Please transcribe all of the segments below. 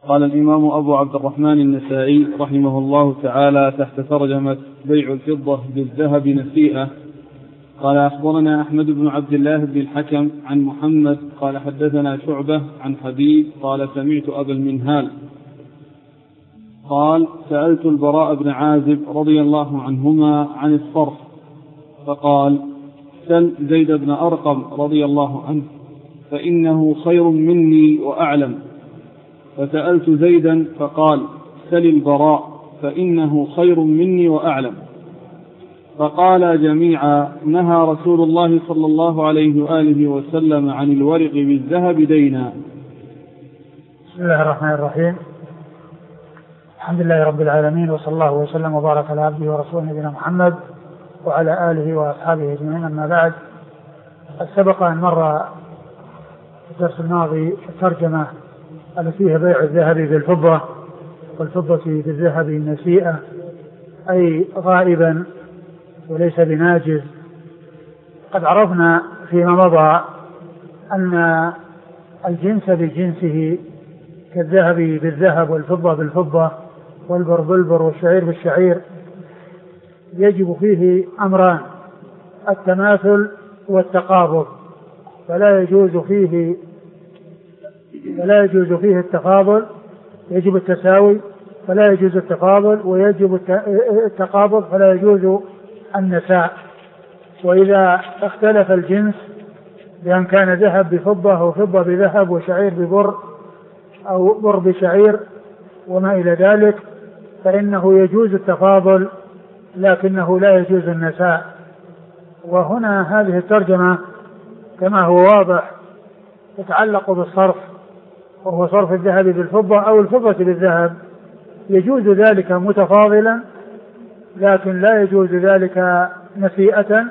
قال الإمام أبو عبد الرحمن النسائي رحمه الله تعالى تحت ترجمة بيع الفضة بالذهب نسيئة. قال أخبرنا أحمد بن عبد الله بن الحكم عن محمد قال حدثنا شعبة عن حبيب قال سمعت أبا المنهال قال سألت البراء بن عازب رضي الله عنهما عن الصرف فقال سل زيد بن أرقم رضي الله عنه فإنه خير مني وأعلم. فسألت زيدا فقال سل البراء فإنه خير مني وأعلم. فقال جميعا نهى رسول الله صلى الله عليه وآله وسلم عن الورق بالذهب دينا. بسم الله الرحمن الرحيم. الحمد لله رب العالمين، وصلى الله وسلم وبارك على عبده ورسوله نبينا محمد وعلى آله وأصحابه أجمعين. أما بعد، سبق أن مر في الدرس الماضي الترجمة التي فيها بيع الذهب بالفضة والفضة بالذهب نسيئة، أي غائبا وليس بناجز. قد عرفنا فيما مضى أن الجنس بجنسه كالذهب بالذهب والفضة بالفضة والبر بالبر والشعير بالشعير يجب فيه أمران: التماثل والتقابض، فلا يجوز فيه التفاضل، يجب التساوي فلا يجوز التفاضل، ويجب التقابض فلا يجوز النساء. وإذا اختلف الجنس بأن كان ذهب بفضة أو فضة بذهب وشعير ببر أو بر بشعير وما إلى ذلك فإنه يجوز التفاضل لكنه لا يجوز النساء. وهنا هذه الترجمة كما هو واضح تتعلق بالصرف، وهو صرف الذهب بالفضة أو الفضة بالذهب. يجوز ذلك متفاضلا لكن لا يجوز ذلك نسيئة،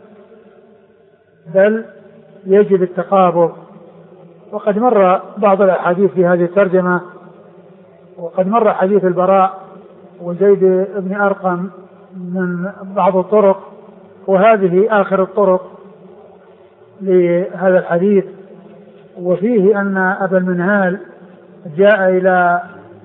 بل يجب التقابض. وقد مر بعض الأحاديث في هذه الترجمة، وقد مر حديث البراء وزيد بن أرقم من بعض الطرق، وهذه آخر الطرق لهذا الحديث. وفيه أن أبا المنهال جاء إلى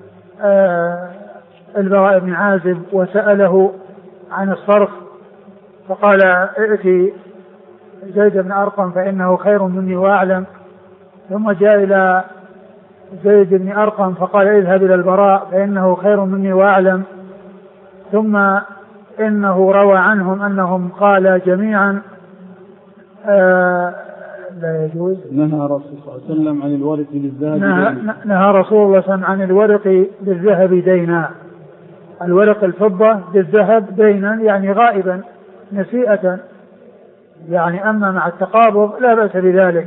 البراء بن عازب وسأله عن الصرف فقال ائتي زيد بن أرقم فإنه خير مني وأعلم. ثم جاء إلى زيد بن أرقم فقال اذهب إلى البراء فإنه خير مني وأعلم. ثم إنه روى عنهم أنهم قال جميعا لا يجوز. نهى رسول الله صلى الله عليه وسلم عن الورق بالذهب دينا. نهى رسول الله صلى الله عليه وسلم عن الورق بالذهب دينا. الورق الفضة بالذهب دينا يعني غائبا نسيئة، يعني أما مع التقابض لا بأس بذلك.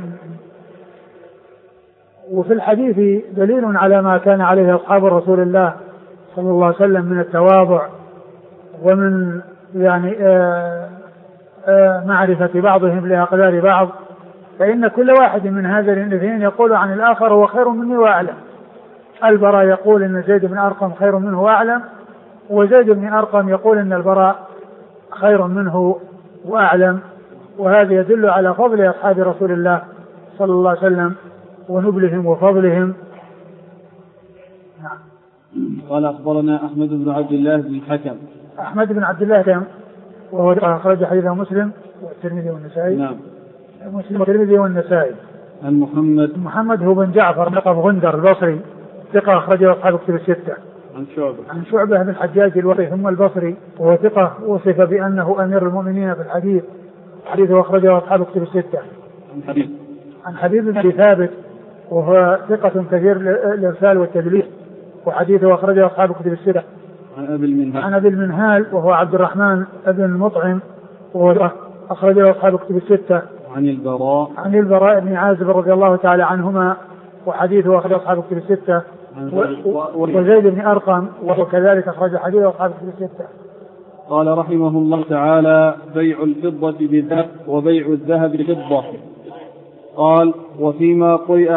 وفي الحديث دليل على ما كان عليه أصحاب رسول الله صلى الله عليه وسلم من التواضع ومن يعني معرفة بعضهم لأقدار بعض، فإن كل واحد من هذين الاثنين يقول عن الآخر هو خير مني وأعلم. البراء يقول إن زيد بن أرقم خير منه وأعلم، وزيد بن أرقم يقول إن البراء خير منه وأعلم. وهذا يدل على فضل أصحاب رسول الله صلى الله عليه وسلم ونبلهم وفضلهم. قال أخبرنا أحمد بن عبد الله بن الحكم. أحمد بن عبد الله الحكم وهو أخرج حديثه مسلم والترمذي والنسائي. نعم. مسلم والترمذي والنسائي. عن محمد هو بن جعفر لقب غندر البصري ثقة أخرجه أصحاب كتب الستة. عن شعبة بن الحجاج الوصي ثم البصري وهو ثقة وصف بأنه أمير المؤمنين في الحديث، حديثه أخرجه أصحاب كتب الستة. عن حبيب بن ثابت وهو ثقة كثير الإرسال والتدليس وحديثه أخرجه أصحاب كتب الستة. عن أبي المنهال وهو عبد الرحمن بن المطعم وهو أخرجه أصحاب كتب الستة. عن البراء بن عازب رضي الله تعالى عنهما وحديثه أخرجه أصحاب كتب الستة. وزيد بن أرقم وهو كذلك أخرج حديثه أصحاب كتب الستة. قال رحمه الله تعالى بيع الفضة بالذهب وبيع الذهب بالفضة. قال وفيما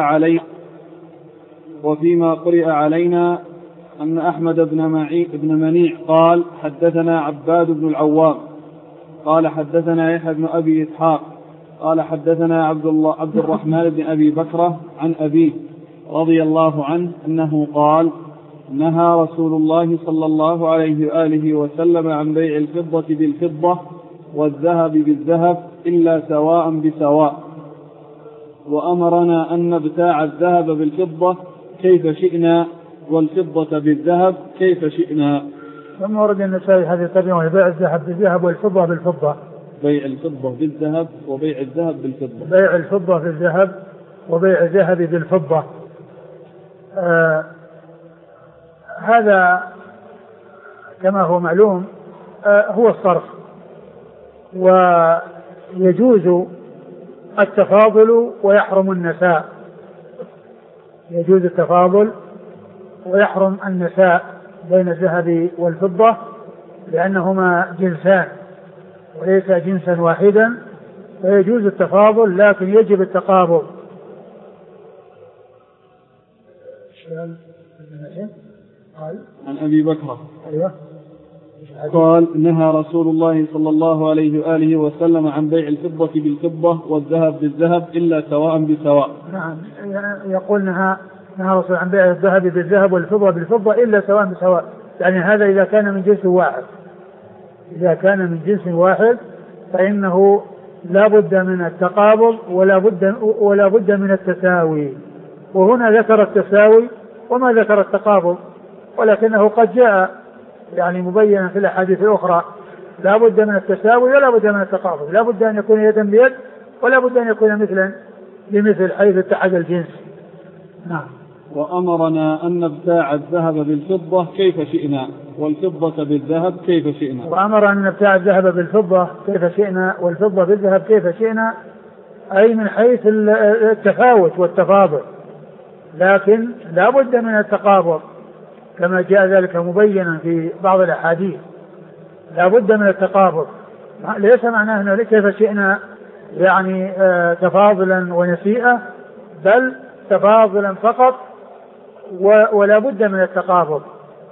قرئ علينا أن أحمد بن منيع قال حدثنا عباد بن العوام قال حدثنا يحيى بن أبي إسحاق قال حدثنا عبد الرحمن بن أبي بكرة عن أبيه رضي الله عنه أنه قال: نهى رسول الله صلى الله عليه وآله وسلم عن بيع الفضة بالفضة والذهب بالذهب إلا سواء بسواء، وأمرنا أن نبتاع الذهب بالفضة كيف شئنا والفضة بالذهب كيف شئنا. ثم ورد النسائي هذه الترجمة: بيع الذهب بالذهب والفضة بالفضة. بيع الفضة بالذهب وبيع الذهب بالفضة. بيع الفضة بالذهب وبيع الذهب بالفضة. هذا كما هو معلوم هو الصرف، ويجوز التفاضل ويحرم النساء. يجوز التفاضل ويحرم النساء بين الذهب والفضة، لأنهما جنسان وليس جنسا واحدا، فيجوز التفاضل لكن يجب التقابض. عن أبي بكر أيوة. قال: نهى رسول الله صلى الله عليه وآله وسلم عن بيع الفضة بالفضة والذهب بالذهب إلا سواء بسواء. نعم، يقول نهى رسول عن بيع الذهب بالذهب والفضة بالفضة إلا سواء بسواء، يعني هذا إذا كان من جنس واحد. إذا كان من جنس واحد فإنه لا بد من التقابض ولا بد من التساوي. وهنا ذكر التساوي وما ذكر التقابض، ولكنه قد جاء يعني مبينا في الأحاديث الأخرى: لا بد من التساوي ولا بد من التقابض، لا بد أن يكون يدا بيد ولا بد أن يكون مثلا بمثل حيث اتحد الجنس. نعم. وأمرنا أن نبتاع الذهب بالفضة كيف شئنا والفضة بالذهب كيف شئنا. وأمر أن نبتاع الذهب بالفضة كيف شئنا والفضة بالذهب كيف شئنا، أي من حيث التفاوت والتفاضل، لكن لا بد من التقابض كما جاء ذلك مبينا في بعض الأحاديث. لا بد من التقابض، ليس معناه أنه كيف شئنا يعني تفاضلا ونسيئة، بل تفاضلا فقط ولا بد من التقابض.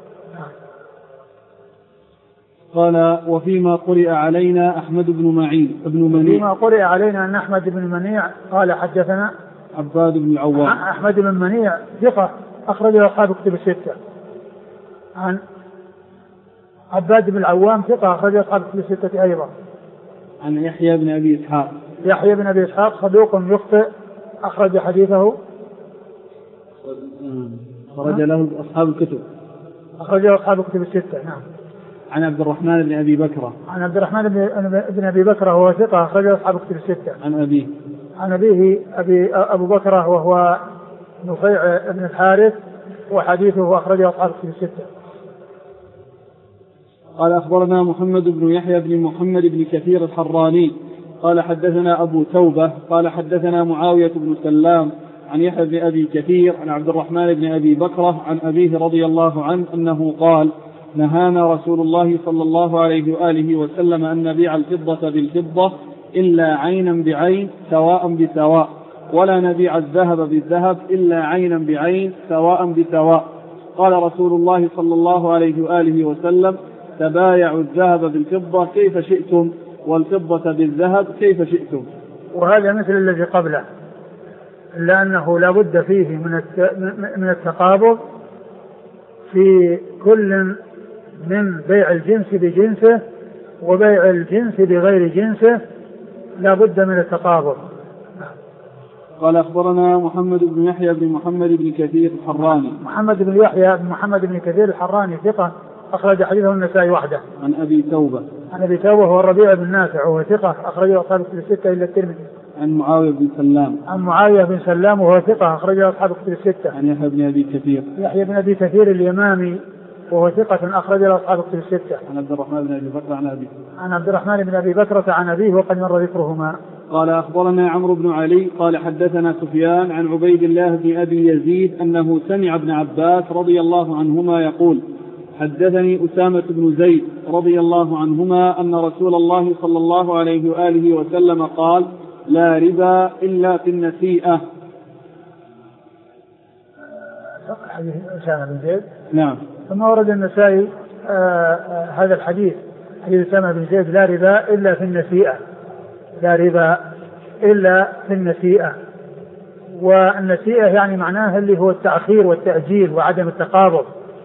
قال: وفيما قرئ علينا أحمد بن منيع. فيما قرئ علينا أن أحمد بن منيع قال: حدثنا عباد بن العوام. أحمد بن منيع ثقة أخرجه أصحاب كتب الستة. عن عباد بن العوام ثقة أخرجه أصحاب كتب الستة أيضا. عن يحيى بن أبي إسحاق. يحيى بن أبي إسحاق صدوق يخطئ أخرج حديثه خرج له أصحاب الكتب. أخرجه أصحاب كتب الستة. نعم. عن عبد الرحمن بن أبي بكرة. عن عبد الرحمن بن أبي بكرة وهو ثقة أخرجه أصحاب كتب الستة. عن أبيه أبو بكرة وهو نفيع بن الحارث وحديثه أخرجه أصحاب كتب الستة. قال: أخبرنا محمد بن يحيى بن محمد بن كثير الحراني قال: حدثنا أبو توبة قال: حدثنا معاوية بن سلام عن يحيى بن أبي كثير عن عبد الرحمن بن أبي بكرة عن أبيه رضي الله عنه أنه قال: نهانا رسول الله صلى الله عليه وآله وسلم أن نبيع الفضة بالفضة إلا عينا بعين سواء بسواء، ولا نبيع الذهب بالذهب إلا عينا بعين سواء بسواء. قال رسول الله صلى الله عليه وآله وسلم: تبايعوا الذهب بالفضة كيف شئتم والفضة بالذهب كيف شئتم. وهذا مثل الذي قبله، إلا أنه لا بد فيه من التقابض في كل من بيع الجنس بجنسه وبيع الجنس بغير جنسه، لا بد من التقابض. قال: أخبرنا محمد بن يحيى بن محمد بن كثير الحراني. محمد بن يحيى بن محمد بن كثير الحراني ثقة أخرج حديثه النسائي وحده. عن أبي توبة. عن أبي توبة هو الربيع بن نافع وهو ثقة أخرجه أصحاب الكتب الستة إلا الترمذي. عن معاوية بن سلام. عن معاوية بن سلام وهو ثقة أخرجه أصحاب الكتب الستة. عن يحيى بن أبي كثير. يحيى بن أبي كثير اليمامي وهو ثقة أخرجه أصحاب الكتب الستة. عن عبد الرحمن بن أبي بكر عن أبيه. عن عبد الرحمن بن أبي بكرة عن أبيه وقد مر ذكرهما. قال: أخبرنا عمرو بن علي قال: حدثنا سفيان عن عبيد الله بن أبي يزيد أنه سمع ابن عباس رضي الله عنهما يقول: حدثني أسامة بن زيد رضي الله عنهما أن رسول الله صلى الله عليه وآله وسلم قال: لا ربا إلا في النسيئة. حديث أسامة بن زيد. نعم. ثم ورد النسائي هذا الحديث، حديث أسامة بن زيد: لا ربا إلا في النسيئة. لا ربا إلا في النسيئة. والنسيئة يعني معناها اللي هو التأخير والتأجيل وعدم التقابض.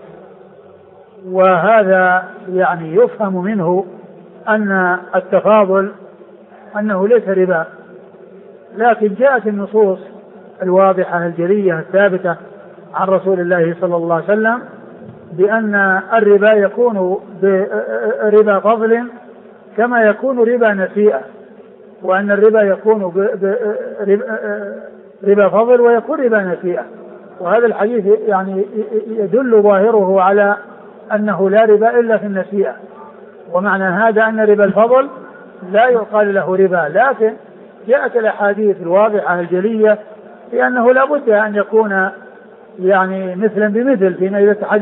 وهذا يعني يفهم منه أن التفاضل أنه ليس ربا، لكن جاءت النصوص الواضحة الجلية الثابتة عن رسول الله صلى الله عليه وسلم بأن الربا يكون بربا فضل كما يكون ربا نسيئة، وأن الربا يكون ربا فضل ويكون ربا نسيئة. وهذا الحديث يعني يدل ظاهره على أنه لا ربا إلا في النسيئة، ومعنى هذا أن ربا الفضل لا يقال له ربا، لكن جاءت الأحاديث الواضحة الجلية لأنه لا بد أن يكون يعني مثلا بمثل فيما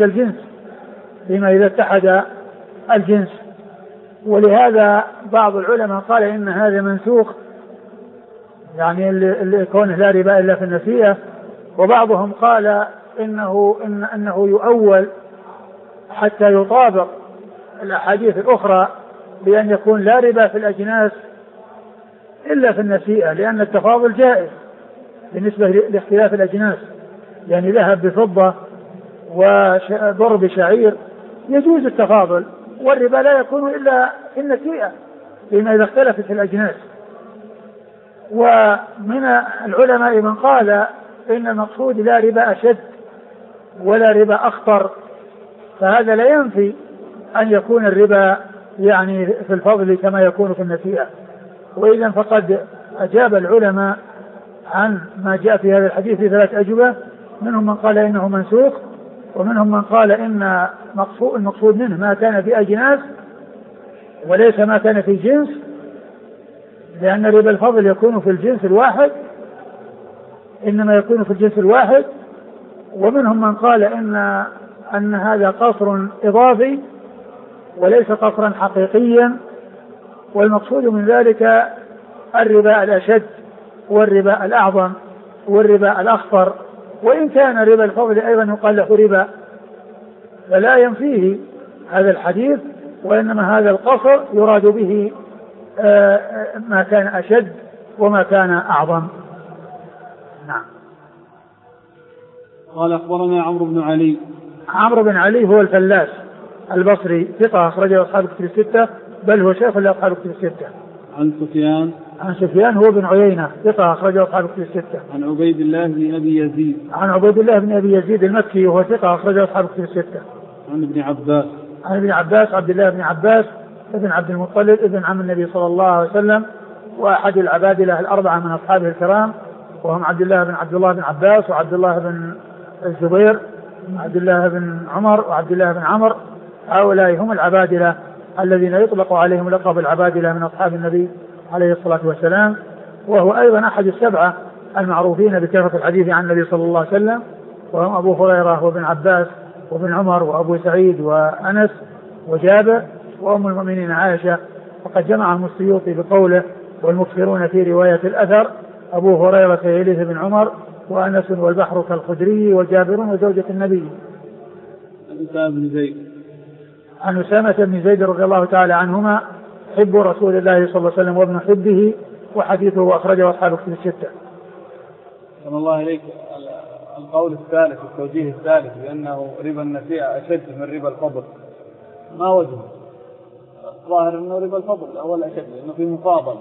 إذا اتحد الجنس. ولهذا بعض العلماء قال إن هذا منسوخ، يعني اللي كونه لا ربا إلا في النسيئة، وبعضهم قال إنه يؤول حتى يطابق الأحاديث الأخرى بأن يكون لا ربا في الأجناس إلا في النسيئة، لأن التفاضل جائز بالنسبة لاختلاف الأجناس، يعني ذهب بفضة وبر بشعير يجوز التفاضل، والربا لا يكون إلا في النسيئة فيما إذا اختلفت الأجناس. ومن العلماء من قال إن المقصود لا ربا أشد ولا ربا أخطر، فهذا لا ينفي أن يكون الربا يعني في الفضل كما يكون في النسيئة. وإذا فقد أجاب العلماء عن ما جاء في هذا الحديث في 3 أجوبة، منهم من قال إنه منسوخ، ومنهم من قال إن المقصود منه ما كان في أجناس وليس ما كان في جنس، لأن ربا الفضل يكون في الجنس الواحد، إنما يكون في الجنس الواحد. ومنهم من قال أن هذا قصر إضافي وليس قصرا حقيقيا، والمقصود من ذلك الربا الأشد والربا الأعظم والربا الأخطر. وإن كان ربا الفضل أيضا يقال له ربا، فلا ينفيه هذا الحديث، وإنما هذا القصر يراد به ما كان أشد وما كان أعظم. نعم. قال أخبرنا عمرو بن علي. عمرو بن علي هو الفلاس البصري، ثقة أخرجه أصحاب الكتب الستة، بل هو شيخ لأصحاب الكتب الستة. عن سفيان هو بن عيينة، ثقة أخرجه أصحاب الكتب الستة. عن عبيد الله بن أبي يزيد. عن عبيد الله بن أبي يزيد المكي وهو ثقة أخرجه أصحاب الكتب الستة. عن ابن عباس. عن ابن عباس عبد الله بن عباس ابن عبد المطلب ابن عم النبي صلى الله عليه وسلم، وأحد العبادلة الأربعة من أصحابه الكرام، وهم عبد الله بن عباس وعبد الله بن الزبير وعبد الله بن عمر وعبد الله بن عمر. هؤلاء هم العبادلة الذين يطلق عليهم لقب العبادلة من أصحاب النبي عليه الصلاة والسلام، وهو أيضا أحد السبعة المعروفين بكثرة الحديث عن النبي صلى الله عليه وسلم، وهم أبو هريرة وابن عباس وابن عمر وأبو سعيد وأنس وجابر وأم المؤمنين عائشة. وقد جمعهم السيوطي بقوله والمكثرون في رواية الأثر أبو هريرة يليه بن عمر وأنس والبحر كالخدري وجابر وزوجة النبي. عن أسامة بن زيد رضي الله تعالى عنهما حب رسول الله صلى الله عليه وسلم وابن حبه، وحديثه أخرجه أصحاب الكتب الستة. صلى الله عليك. القول الثالث والتوجيه الثالث بأنه ربا النسيئة أشد من ربا الفضل، ما وجهه؟ ظاهر أنه ربا الفضل أول أشد لأنه في مفاضل.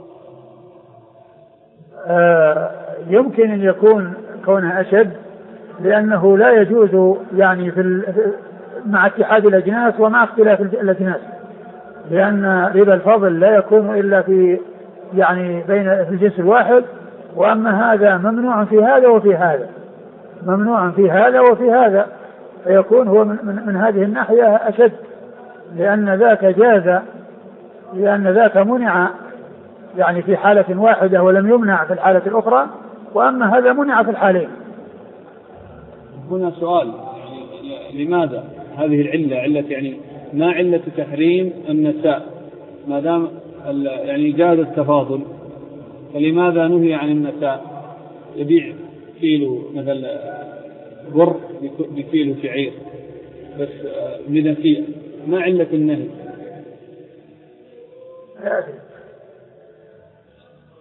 يمكن أن يكون كونه أشد لأنه لا يجوز يعني مع اتحاد الأجناس ومع اختلاف الأجناس، لأن ربا الفضل لا يكون إلا في يعني في الجنس الواحد، وأما هذا ممنوع في هذا وفي هذا، ممنوع في هذا وفي هذا، فيكون هو من هذه الناحية أشد، لأن ذاك جاز، لأن ذاك منع يعني في حالة واحدة ولم يمنع في الحالة الأخرى، وأما هذا منع في الحالين. هنا سؤال، يعني لماذا هذه العلة، علة يعني ما علة تحريم النساء ما دام يعني جاز التفاضل، فلماذا نهي عن النساء يبيع كيلو مثل بر بكيلو شعير بس بنسيئة؟ ما علة النهي؟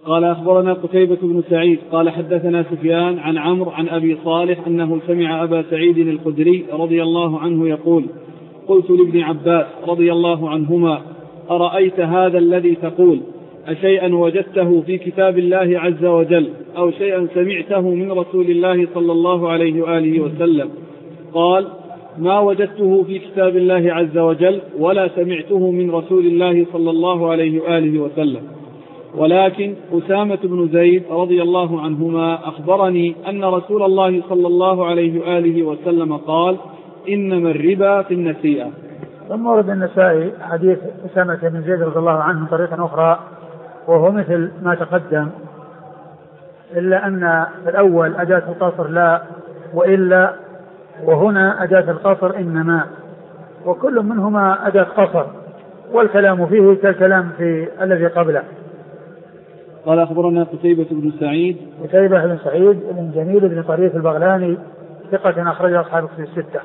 قال أخبرنا قتيبة بن سعيد قال حدثنا سفيان عن عمرو عن أبي صالح أنه سمع أبا سعيد الخدري رضي الله عنه يقول قلت لابن عباس رضي الله عنهما أرأيت هذا الذي تقول أشيئا وجدته في كتاب الله عز وجل أو شيئا سمعته من رسول الله صلى الله عليه وآله وسلم؟ قال ما وجدته في كتاب الله عز وجل ولا سمعته من رسول الله صلى الله عليه وآله وسلم، ولكن أسامة بن زيد رضي الله عنهما أخبرني أن رسول الله صلى الله عليه وآله وسلم قال إنما الربا في النسيئة. ثم ورد النسائي حديث أسامة بن زيد رضي الله عنه من طريقة أخرى وهو مثل ما تقدم، إلا أن الأول أداة القصر لا وإلا، وهنا أداة القصر إنما، وكل منهما أداة قصر والكلام فيه كالكلام في الذي قبله. قال أخبرنا قتيبة بن سعيد بن جميل بن طريف البغلاني ثقة أخرج أصحاب الكتب الستة.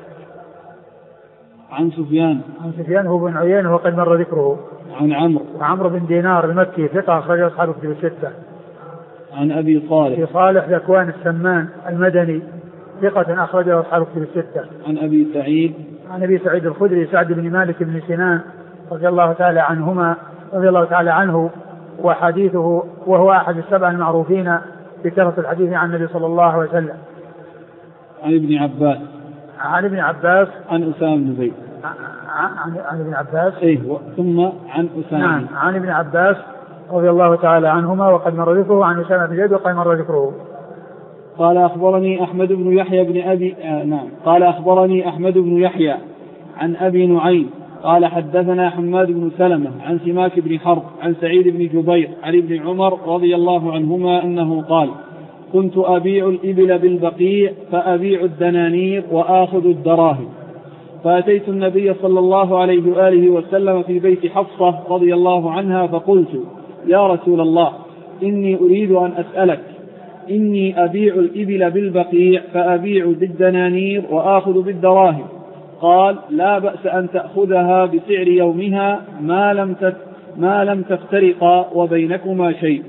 عن سفيان هو بن عيينة وقد مر ذكره. عن عمرو بن دينار المكي ثقة أخرج أصحاب الكتب الستة. عن أبي صالح ذكوان السمان المدني ثقة أخرج أصحاب الكتب الستة. عن أبي سعيد الخدري سعد بن مالك بن سنان رضي الله تعالى عنه وحديثه وهو أحد السبع المعروفين بكثرة الحديث عن النبي صلى الله عليه وسلم. عن ابن عباس عن أسامة بن زيد عن ابن عباس ثم عن أسامة عن ابن عباس رضي الله تعالى عنهما وقد مر ذكره، عن أسامة بن زيد وقد مر ذكره. قال أخبرني أحمد بن يحيى عن أبي نعيم قال حدثنا حماد بن سلمة عن سماك بن حرب عن سعيد بن جبير عن ابن عمر رضي الله عنهما أنه قال كنت أبيع الإبل بالبقيع فأبيع الدنانير وآخذ الدراهم، فأتيت النبي صلى الله عليه وآله وسلم في بيت حفصة رضي الله عنها فقلت يا رسول الله إني أريد أن أسألك، إني أبيع الإبل بالبقيع فأبيع بالدنانير وآخذ بالدراهم. قال لا بأس أن تأخذها بسعر يومها ما لم تفترقا وبينكما شيء.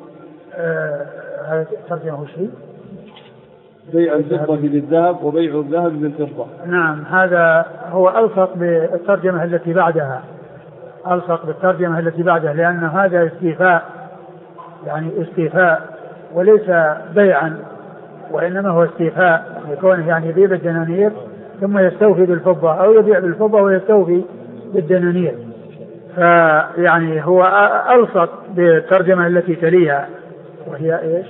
هذا ترجمه شيء بيع الفضة بالذهب وبيع الذهب بالفضة. نعم، هذا هو ألصق بالترجمة التي بعدها لأن هذا استيفاء وليس بيعا، وإنما هو استيفاء يكون يعني يبيع بالدنانير ثم يستوفي بالفضة أو يبيع بالفضة ويستوفي بالدنانير، فيعني هو ألصق بالترجمة التي تليها وهي إيش؟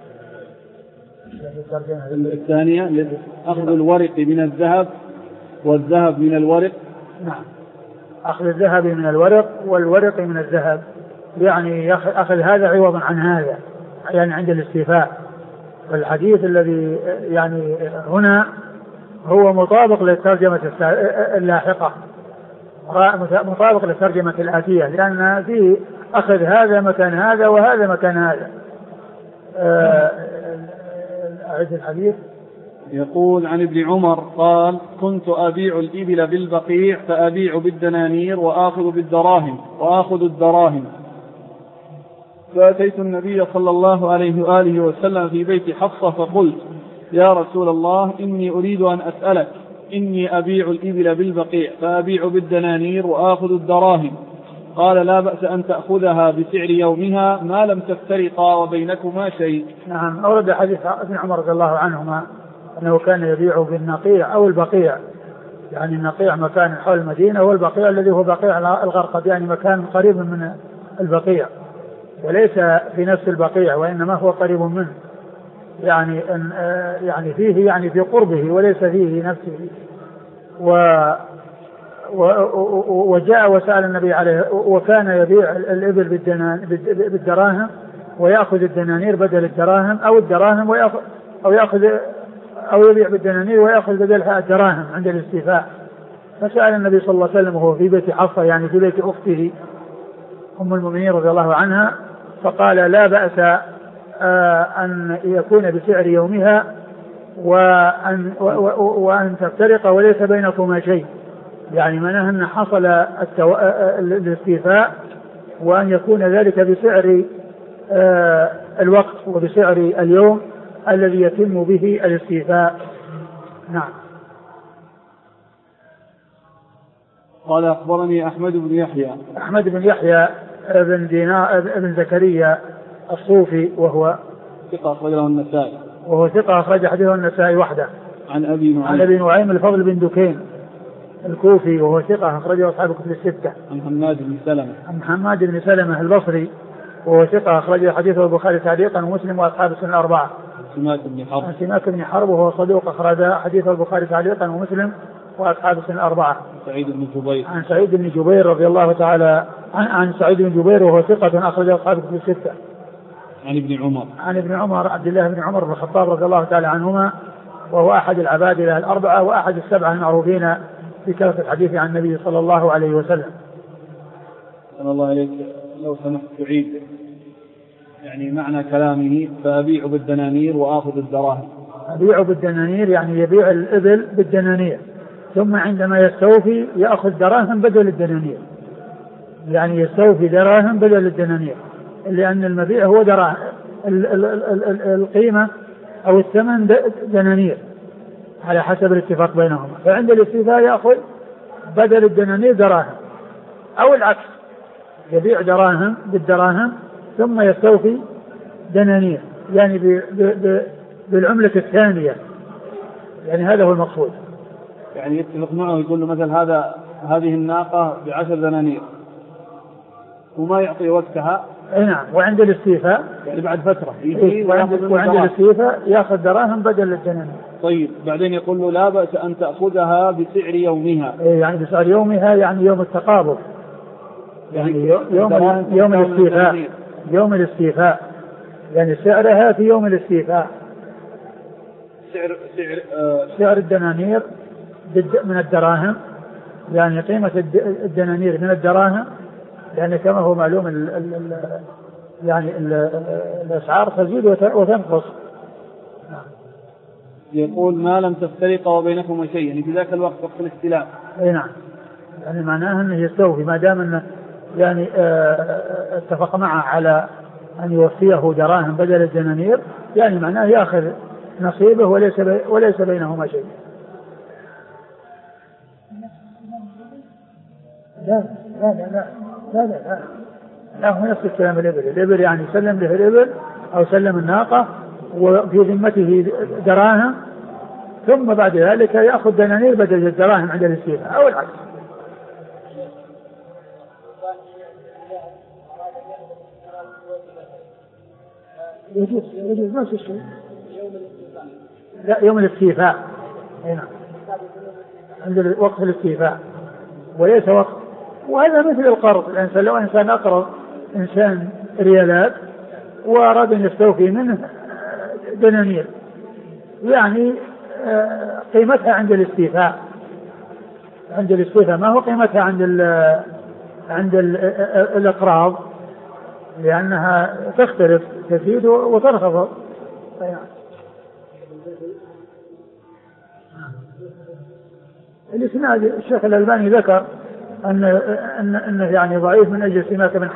الثانية أخذ الورق من الذهب والذهب من الورق. نعم، أخذ الذهب من الورق والورق من الذهب، يعني أخذ هذا عوضا عن هذا، يعني عند الاستيفاء. والحديث الذي يعني هنا هو مطابق للترجمة اللاحقة، مطابق للترجمة الآتية، لأن فيه أخذ هذا مكان هذا وهذا مكان هذا. أعد الحديث. يقول عن ابن عمر قال كنت أبيع الإبل بالبقيع فأبيع بالدنانير وآخذ الدراهم، فأتيت النبي صلى الله عليه وآله وسلم في بيت حفصة فقلت يا رسول الله إني أريد أن أسألك، إني أبيع الإبل بالبقيع فأبيع بالدنانير وآخذ الدراهم. قال لا بأس أن تأخذها بسعر يومها ما لم تفترقا وبينكما شيء. نعم، أورد حديث ابن عمر رضي الله عنهما أنه كان يبيع بالنقيع أو البقيع، يعني النقيع مكان حول المدينة والبقيع الذي هو بقيع الغرقد، يعني مكان قريب من البقيع وليس في نفس البقيع وإنما هو قريب منه، يعني فيه يعني في قربه وليس فيه نفسه. وجاء وسأل النبي عليه، وكان يبيع الإبل بالدراهم ويأخذ الدنانير بدل الدراهم، أو الدراهم أو يبيع بالدنانير ويأخذ بدلها الدراهم عند الاستيفاء. فسأل النبي صلى الله عليه وسلم وهو في بيت حفصة، يعني في بيت أخته أم المؤمنين رضي الله عنها، فقال لا بأس أن يكون بسعر يومها وأن تفترق وليس بينكما شيء، يعني معناه أن حصل الاستيفاء وأن يكون ذلك بسعر الوقت وبسعر اليوم الذي يتم به الاستيفاء. نعم. قال أخبرني أحمد بن يحيى. أحمد بن يحيى بن زكريا الصوفي وهو ثقة أخرجه النسائي. وهو ثقة أخرج حديثه النسائي وحده. عن أبي نعيم الفضل بن دكين الكوفي وهو ثقة أخرجه أصحاب الكتب الستة. عن حماد بن سلمة. البصري وهو ثقة أخرج حديثه البخاري تعليقا ومسلم وأصحاب السنن الأربعة. عن سماك بن حرب وهو صدوق أخرج حديثه البخاري تعليقا ومسلم وأصحاب السنن الأربعة. عن سعيد بن جبير رضي الله تعالى عن سعيد بن جبير وهو ثقة أخرج أصحاب الكتب الستة. عن ابن عمر عبد الله بن عمر بن الخطاب رضي الله تعالى عنهما وهو أحد العبادلة الأربعة وأحد السبعة المعروفين بكثرة الحديث عن النبي صلى الله عليه وسلم. صلى الله عليه. لو سمحت تعيد يعني معنى كلامه فأبيع بالدنانير وآخذ الدراهم. أبيع بالدنانير يعني يبيع الإبل بالدنانير ثم عندما يستوفي يأخذ دراهم بدل الدنانير، يعني يستوفي دراهم بدل الدنانير، لأن المبيع هو دراهم القيمة أو الثمن دنانير على حسب الاتفاق بينهما، فعند الاستيفاء يأخذ بدل الدنانير دراهم، أو العكس يبيع دراهم بالدراهم ثم يستوفي دنانير يعني بالعملة الثانية، يعني هذا هو المقصود. يعني يتفق معه يقول له مثل هذه الناقة ب10 دنانير وما يعطي وقتها. نعم. وعند الاستيفاء يعني بعد فترة وعند الاستيفاء يأخذ دراهم بدل الدنانير. طيب بعدين يقول له لا بأس أن تأخذها بسعر يومها. يعني بسعر يومها يعني يوم التقابض، يعني يوم الاستيفاء يعني سعرها في يوم الاستيفاء. سعر الدنانير من الدراهم، يعني قيمة الدنانير من الدراهم، يعني كما هو معلوم يعني الأسعار تزيد وتنقص. يقول ما لم تفترق وبينكم شيء، يعني في ذاك الوقت وقت الاستيلاء. نعم. يعني معناه أنه يستوفي ما دام أنه يعني اتفق معه على أن يوفيه دراهم بدل الدنانير، يعني معناه يأخذ نصيبه وليس بينهما شيء. لا هو نفس الكلام. الإبل يعني سلم له الإبل أو سلم الناقة وفي ذمته دراهم ثم بعد ذلك يأخذ دنانير بدل الدراهم عند الاستيفاء أو العكس. يجوز نفس الشيء. لا يوم الاستيفاء. هنا عند وقت الاستيفاء وليس وقت. وهذا مثل القرض. الإنسان لو إنسان أقرض إنسان ريالات وأراد أن يستوفي منه دنانير، يعني قيمتها عند الاستيفاء ما هو قيمتها عند الإقراض، لأنها تختلف تزيد وتنخفض. الإسناد الشيخ الألباني ذكر أنه يعني ضعيف من أجل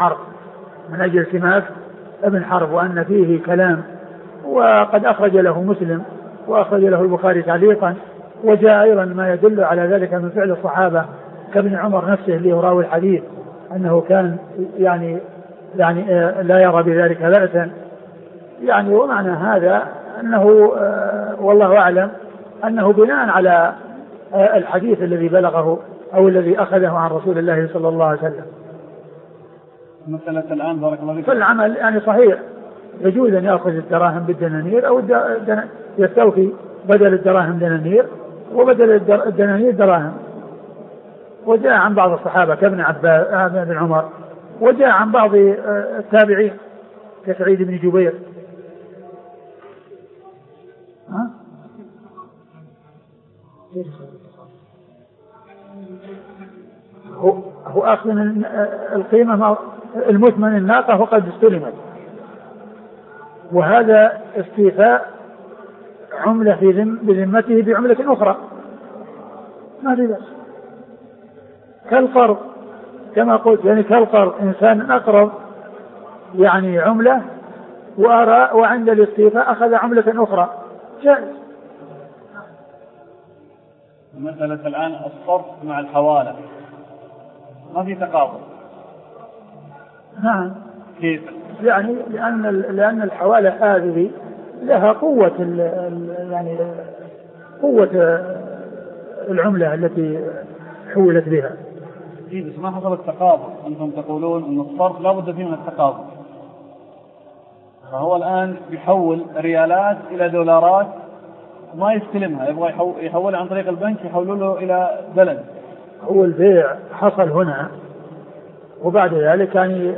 سماك بن حرب وأن فيه كلام، وقد أخرج له مسلم وأخرج له البخاري تعليقا، وجاء أيضا ما يدل على ذلك من فعل الصحابة كابن عمر نفسه اللي هو راوي الحديث أنه كان يعني لا يرى بذلك بأسا. يعني ومعنى هذا أنه والله أعلم أنه بناء على الحديث الذي بلغه أو الذي أخذه عن رسول الله صلى الله عليه وسلم. مثلا الآن بارك الله فيك فالعمل يعني صحيح، يجوز أن يأخذ الدراهم بالدنانير أو يستوفي بدل الدراهم دنانير وبدل الدنانير دراهم. وجاء عن بعض الصحابة كابن عباس بن عمر، وجاء عن بعض التابعين كسعيد بن جبير. هو أخذ من القيمة المثمن الناقة وقد استلمت، وهذا استيفاء عملة بذمته بعملة أخرى ما في بأس. كالقرض كما قلت، يعني كالقرض إنسان أقرض يعني عملة وعند الاستيفاء أخذ عملة أخرى جائز. مسألة الآن الصرف مع الحوالة ما في تقابل. نعم. كيف؟ يعني لأن الحوالة هذه لها قوة يعني قوة العملة التي حولت بها. بس ما حصل التقابل. أنتم تقولون أن الصرف لا بد فيه من التقابل. فهو الآن يحول ريالات إلى دولارات ما يستلمها، يبغى يحولها عن طريق البنك، يحولوا له إلى بلد. هو البيع حصل هنا وبعد ذلك يعني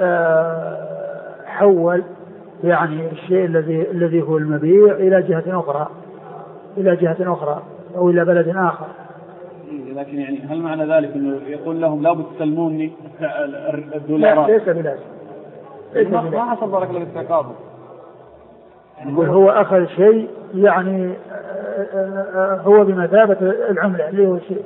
حول يعني الشيء الذي هو المبيع إلى جهة أخرى أو إلى بلد آخر. لكن يعني هل معنى ذلك إنه يقول لهم لا بتسلموني الدولارات؟ لا ليس بلازم. ما حصل بارك الله بالتقابل. يقول هو أخذ شيء يعني هو بمثابة العملة اللي هو الشيء.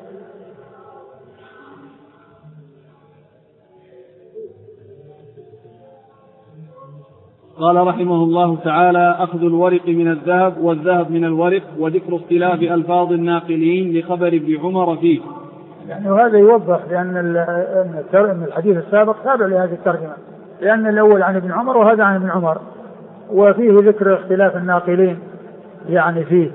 قال رحمه الله تعالى: أخذ الورق من الذهب والذهب من الورق، وذكر اختلاف ألفاظ الناقلين لخبر ابن عمر فيه. يعني وهذا يوضح لأن الحديث السابق تابع لهذه الترجمة، لأن الأول عن ابن عمر وهذا عن ابن عمر، وفيه ذكر اختلاف الناقلين يعني فيه،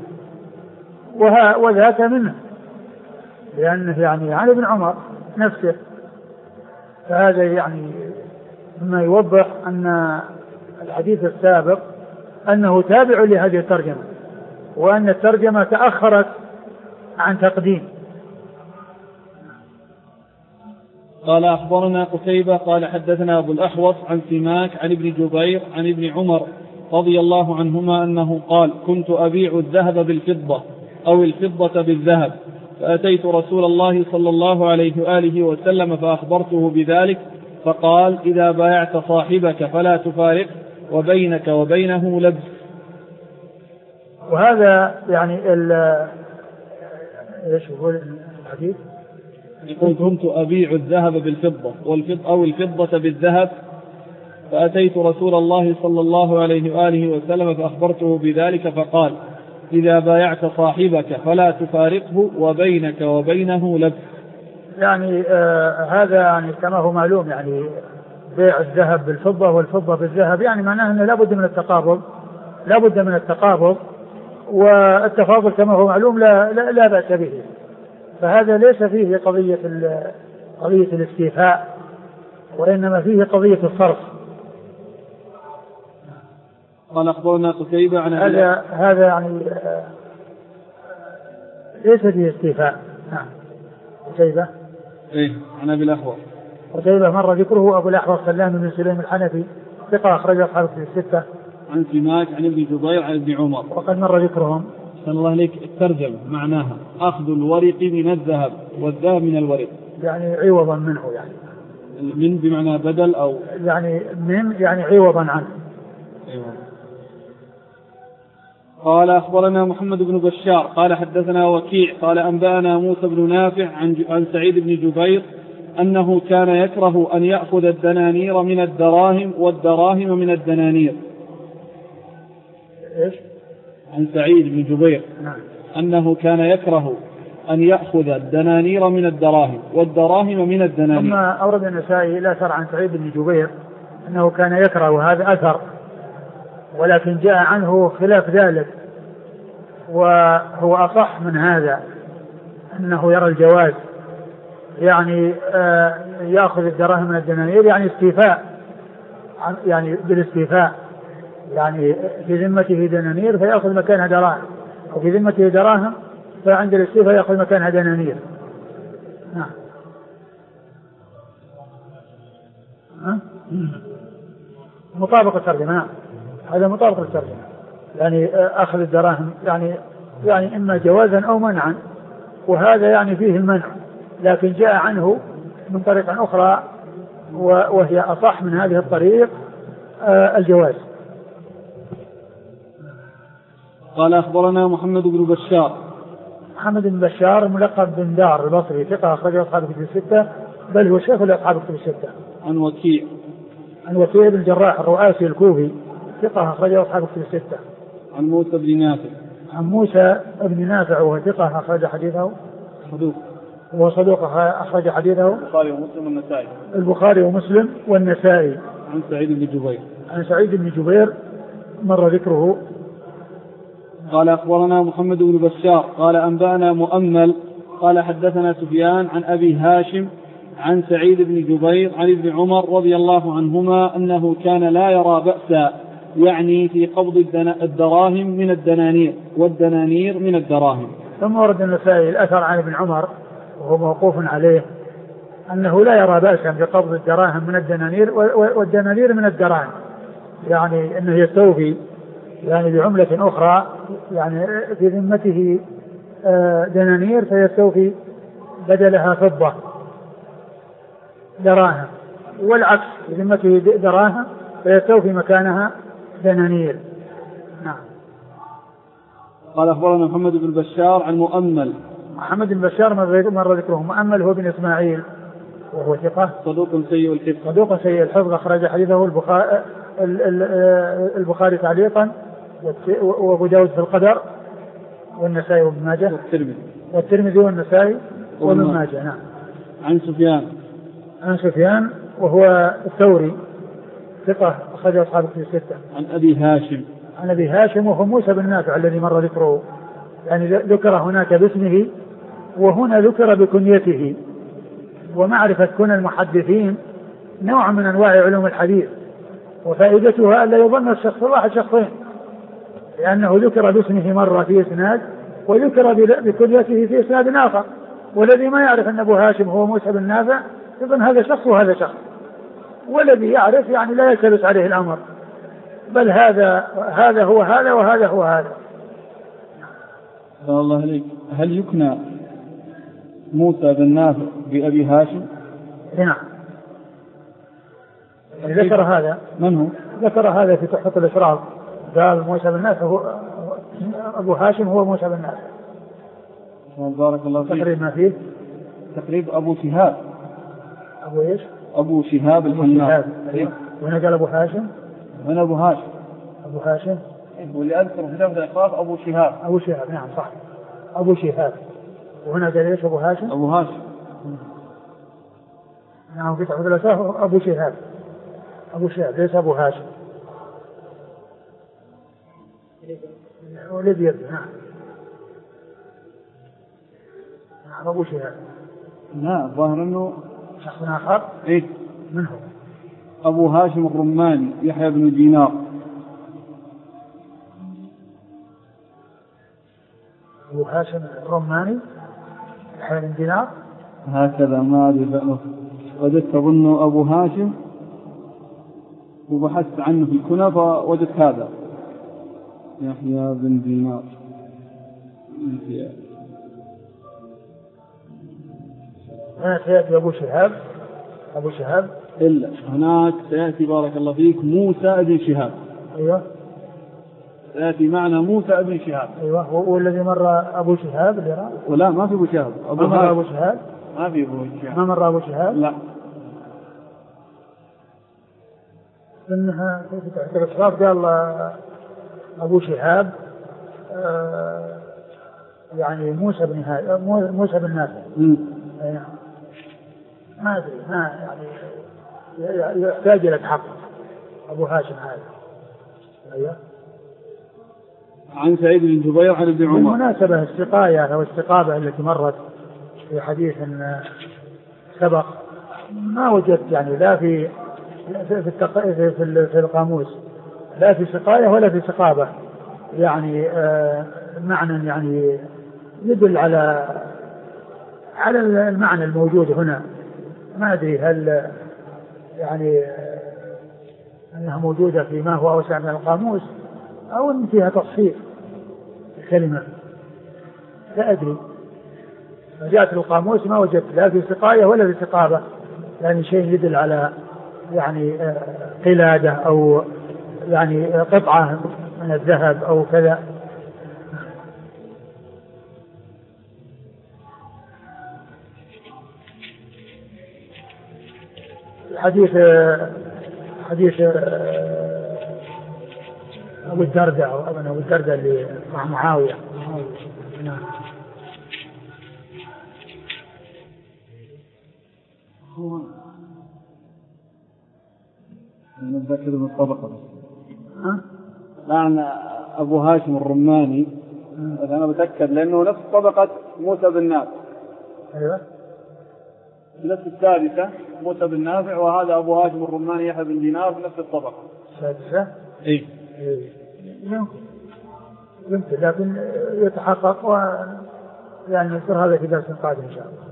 وذاك منه لأنه يعني عن ابن عمر نفسه. فهذا يعني مما يوضح أن الحديث السابق أنه تابع لهذه الترجمة، وأن الترجمة تأخرت عن تقديم. قال: أخبرنا قتيبة قال حدثنا أبو الأحوص عن سماك عن ابن جبير عن ابن عمر رضي الله عنهما أنه قال: كنت أبيع الذهب بالفضة أو الفضة بالذهب، فأتيت رسول الله صلى الله عليه وآله وسلم فأخبرته بذلك، فقال: إذا بايعت صاحبك فلا تفارق، وبينك وبينه لبس. وهذا يعني ايش هو الحديث؟ يقول: كنت أبيع الذهب بالفضة أو الفضة بالذهب، فأتيت رسول الله صلى الله عليه وآله وسلم فأخبرته بذلك، فقال: إذا بايعت صاحبك فلا تفارقه، وبينك وبينه لبس. يعني هذا يعني كما هو معلوم، يعني بيع الذهب بالفضة والفضة بالذهب يعني معناه أنه لا بد من التقابض، والتفاضل كما هو معلوم لا بأس به. فهذا ليس فيه قضية الاستيفاء، وإنما فيه قضية الصرف. قال: أخبرنا قتيبة عن هذا يعني ليس فيه استيفاء. نعم. قتيبة عن أبي الأحوص. قتيبة مر ذكره. أبو الأحوص سلام بن سليم الحنفي ثقة أخرج أصحاب الكتب الستة. عن سماك عن ابن جبير عن ابن عمر. وقد مر ذكرهم. صلى الله عليك. الترجمة معناها أخذ الورق من الذهب والذهب من الورق، يعني عوضا منه، يعني من بمعنى بدل أو يعني من يعني عوضا عنه. قال: أخبرنا محمد بن بشار قال حدثنا وكيع قال أنبأنا موسى بن نافع عن سعيد بن جبير أنه كان يكره أن يأخذ الدنانير من الدراهم والدراهم من الدنانير. إيش؟ عن سعيد بن جبير. نعم. أنه كان يكره أن يأخذ الدنانير من الدراهم والدراهم من الدنانير. ثم أورد النسائي لا أثر عن سعيد بن جبير أنه كان يكره، وهذا أثر، ولكن جاء عنه خلاف ذلك، وهو أصح من هذا، أنه يرى الجواز، يعني يأخذ الدراهم من الدنانير، يعني استيفاء، يعني بالاستيفاء، يعني في ذمته دنانير فيأخذ مكانها دراهم، وفي ذمته دراهم فعند الاستيفاء يأخذ مكانها دنانير. مطابق الترجمة. هذا مطابق الترجمة، يعني أخذ الدراهم يعني إما جوازا أو منعا، وهذا يعني فيه المنع، لكن جاء عنه من طريق أخرى وهي أصح من هذه الطريق الجواز. قال: أخبرنا محمد بن بشار. محمد بن بشار ملقب بن دار البصري ثقة أخرجه أصحاب الكتب الستة، بل هو شيخ لأصحاب الكتب الستة. عن وكيع. عن وكيع بن الجراح الرؤاسي الكوفي ثقة أخرجه أصحاب الكتب الستة. عن موسى بن نافع. عن موسى بن نافع وهو ثقة أخرج حديثه. صدوق. وهو صدوق أخرج حديثه البخاري ومسلم والنسائي. البخاري ومسلم والنسائي. عن سعيد بن جبير. عن سعيد بن جبير مر ذكره. قال أخبرنا محمد بن بشار قال أنبأنا مؤمل قال حدثنا سفيان عن أبي هاشم عن سعيد بن جبير عن ابن عمر رضي الله عنهما أنه كان لا يرى بأسا يعني في قبض الدراهم من الدنانير والدنانير من الدراهم. ثم ورد النسائي الأثر عن ابن عمر وهو موقوف عليه أنه لا يرى بأسا في قبض الدراهم من الدنانير والدنانير من الدراهم، يعني أنه يستوفي يعني بعملة أخرى يعني في ذمته دنانير فيستوفي بدلها فضة دراهم، والعكس في ذمته دراهم فيستوفي مكانها دنانير. نعم. قال أخبرنا محمد بن بشار عن مؤمل. محمد بن بشار مر ذكره. مؤمل هو بن إسماعيل وهو ثقة صدوق سيء الحفظ. صدوق سيء الحفظ أخرج حديثه البخاري تعليقا وأبو داود في القدر والنسائي وابن ماجه والترمذي والنسائي وابن ماجه. نعم. عن سفيان وهو الثوري ثقة أخرج أصحاب الكتب الستة. عن أبي هاشم وهو موسى بن نافع الذي مر ذكره، يعني ذكر هناك باسمه وهنا ذكر بكنيته، ومعرفة كن المحدثين نوع من أنواع علوم الحديث، وفائدتها ألا يظن الشخص الواحد شخصين، لأنه ذكر باسمه مرة في إسناد وذكر بكنيته في إسناد آخر، والذي ما يعرف أن أبو هاشم هو موسى بن نافع يظن هذا شخص وهذا شخص، والذي يعرف يعني لا يلتبس عليه الأمر، بل هذا هو هذا وهذا هو هذا. الله عليك. هل يكنى موسى بن نافع بأبي هاشم؟ نعم. ذكر هذا. من هو؟ ذكر هذا في تحفة الإشراف، قال موسى بن نافع هو أبو هاشم هو موسى بن نافع. بارك الله فيك. تقريب ما فيه تقريب أبو شهاب. أبو إيش؟ أبو شهاب الحناف. وهنا قال أبو هاشم. من أبو هاشم؟ أبو هاشم. واللي أذكر في لفظ الإخراج أبو شهاب. أبو شهاب نعم صح. أبو شهاب. وهنا قال إيش أبو هاشم؟ أبو هاشم. نعم في تحفة الإشراف أبو شهاب. أبو شهاب ليس أبو هاشم. ولد يبدو. نعم. نعم أبو شهاب. لا ظاهر أنه شخص آخر. إيه. من هو؟ أبو هاشم الرماني يحيى بن دينار. أبو هاشم الرماني يحيى بن دينار. هكذا ما أدري، وجدت أظن أبو هاشم وبحثت عنه في الكنى فوجدت هذا يحيى بن دينار. هنا سيأتي أبو شهاب إلا هناك سيأتي بارك الله فيك موسى بن شهاب. أيوة سيأتي معنا موسى بن شهاب. أيوة هو الذي مر أبو شهاب اللي رأى. ولا ما في أبو شهاب. أبو شهاب ما في أبو شهاب. ما مر أبو شهاب. لا. إنها في تحت الإشراف قال أبو شهاب يعني موسى بن نافع. يعني ما أدري ما يعني يحتاج إلى تحقق أبو هاشم هذا. أيوة. عن سعيد بن جبير عن ابن عمر. بالمناسبة السقاية أو السقابة التي مرت في حديث سبق ما وجدت يعني لا في القاموس لا في سقاية ولا في سقابة يعني معنى يعني يدل على المعنى الموجود هنا. ما أدري هل يعني أنها موجودة في ما هو أوسع من القاموس أو أن فيها تفصيل الكلمة، لا أدري. جاءت القاموس ما وجدت لا في سقاية ولا في سقابة يعني شيء يدل على يعني قلادة أو يعني قطعة من الذهب أو كذا. حديث أبو الدرداء أو ابن أبو الدرداء اللي مع معاوية. نعم. أنا أتذكر من الطبقة الآن أبو هاشم الرماني أنا بتأكد لأنه نفس طبقة موسى بن نافع. أيوة نفس السادسة موسى بن نافع، وهذا أبو هاشم الرماني يحيى بن دينار بنفس الطبقة. السادسة؟ إيه يمكن، لكن يتحقق يعني يصير هذا في درس قادم إن شاء الله.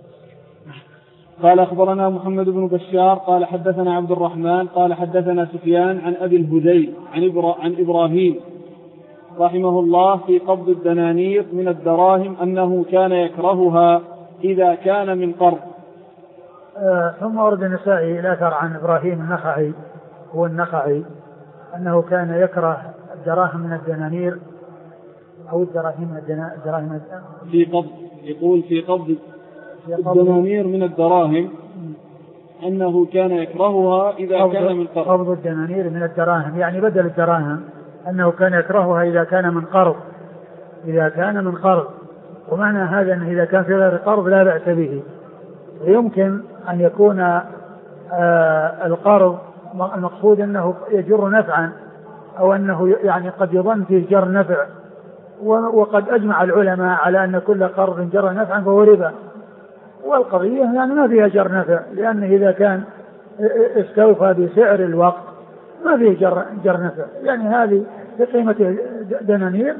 قال أخبرنا محمد بن بشار قال حدثنا عبد الرحمن قال حدثنا سفيان عن أبي الهذيل عن إبراهيم رحمه الله في قبض الدنانير من الدراهم أنه كان يكرهها إذا كان من قرض. ثم ورد النسائي الأثر عن إبراهيم النخعي هو النخعي أنه كان يكره الدراهم من الدنانير أو الدراهم في قبض، يقول في قبض الدنانير من الدراهم أنه كان يكرهها إذا كان من قرض. قبض الدنانير من الدراهم يعني بدل الدراهم، أنه كان يكرهها إذا كان من قرض، إذا كان من قرض. ومعنى هذا أنه إذا كان في غير قرض لا بأس به. يمكن أن يكون القرض المقصود أنه يجر نفعا، أو أنه يعني قد يظن فيه جر نفع، وقد أجمع العلماء على أن كل قرض جر نفعا فهو ربا، والقضية يعني ما فيها جر نفع، لأنه إذا كان استوفى بسعر الوقت ما فيه جر نفع. يعني هذه بقيمة دنانير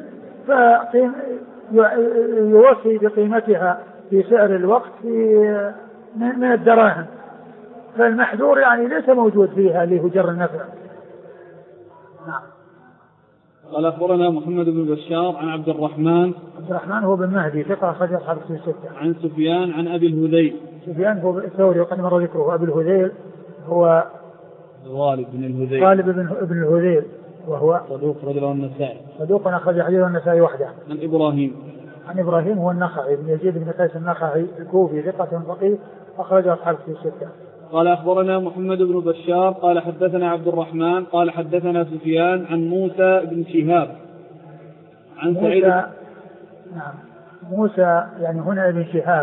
فيوفي بقيمتها في سعر الوقت من الدراهم، فالمحذور يعني ليس موجود فيها اللي هو جر النفع. نعم. قال أخبرنا محمد بن بشار عن عبد الرحمن هو بن مهدي ثقة أخرج أصحاب الكتب الستة. عن سفيان عن أبي الهذيل. سفيان هو الثوري وقد مر ذكره. أبي الهذيل هو غالب بن الهذيل وهو صدوق رجل النسائي. صدوق أخرج حديث النسائي وحده. عن إبراهيم هو النخعي بن يزيد بن قيس النخعي الكوفي ثقة فقيه أخرج أصحاب الكتب الستة. قال أخبرنا محمد بن بشار قال حدثنا عبد الرحمن قال حدثنا سفيان عن موسى بن شهاب عن سعيد. نعم موسى يعني هنا ابن شهاب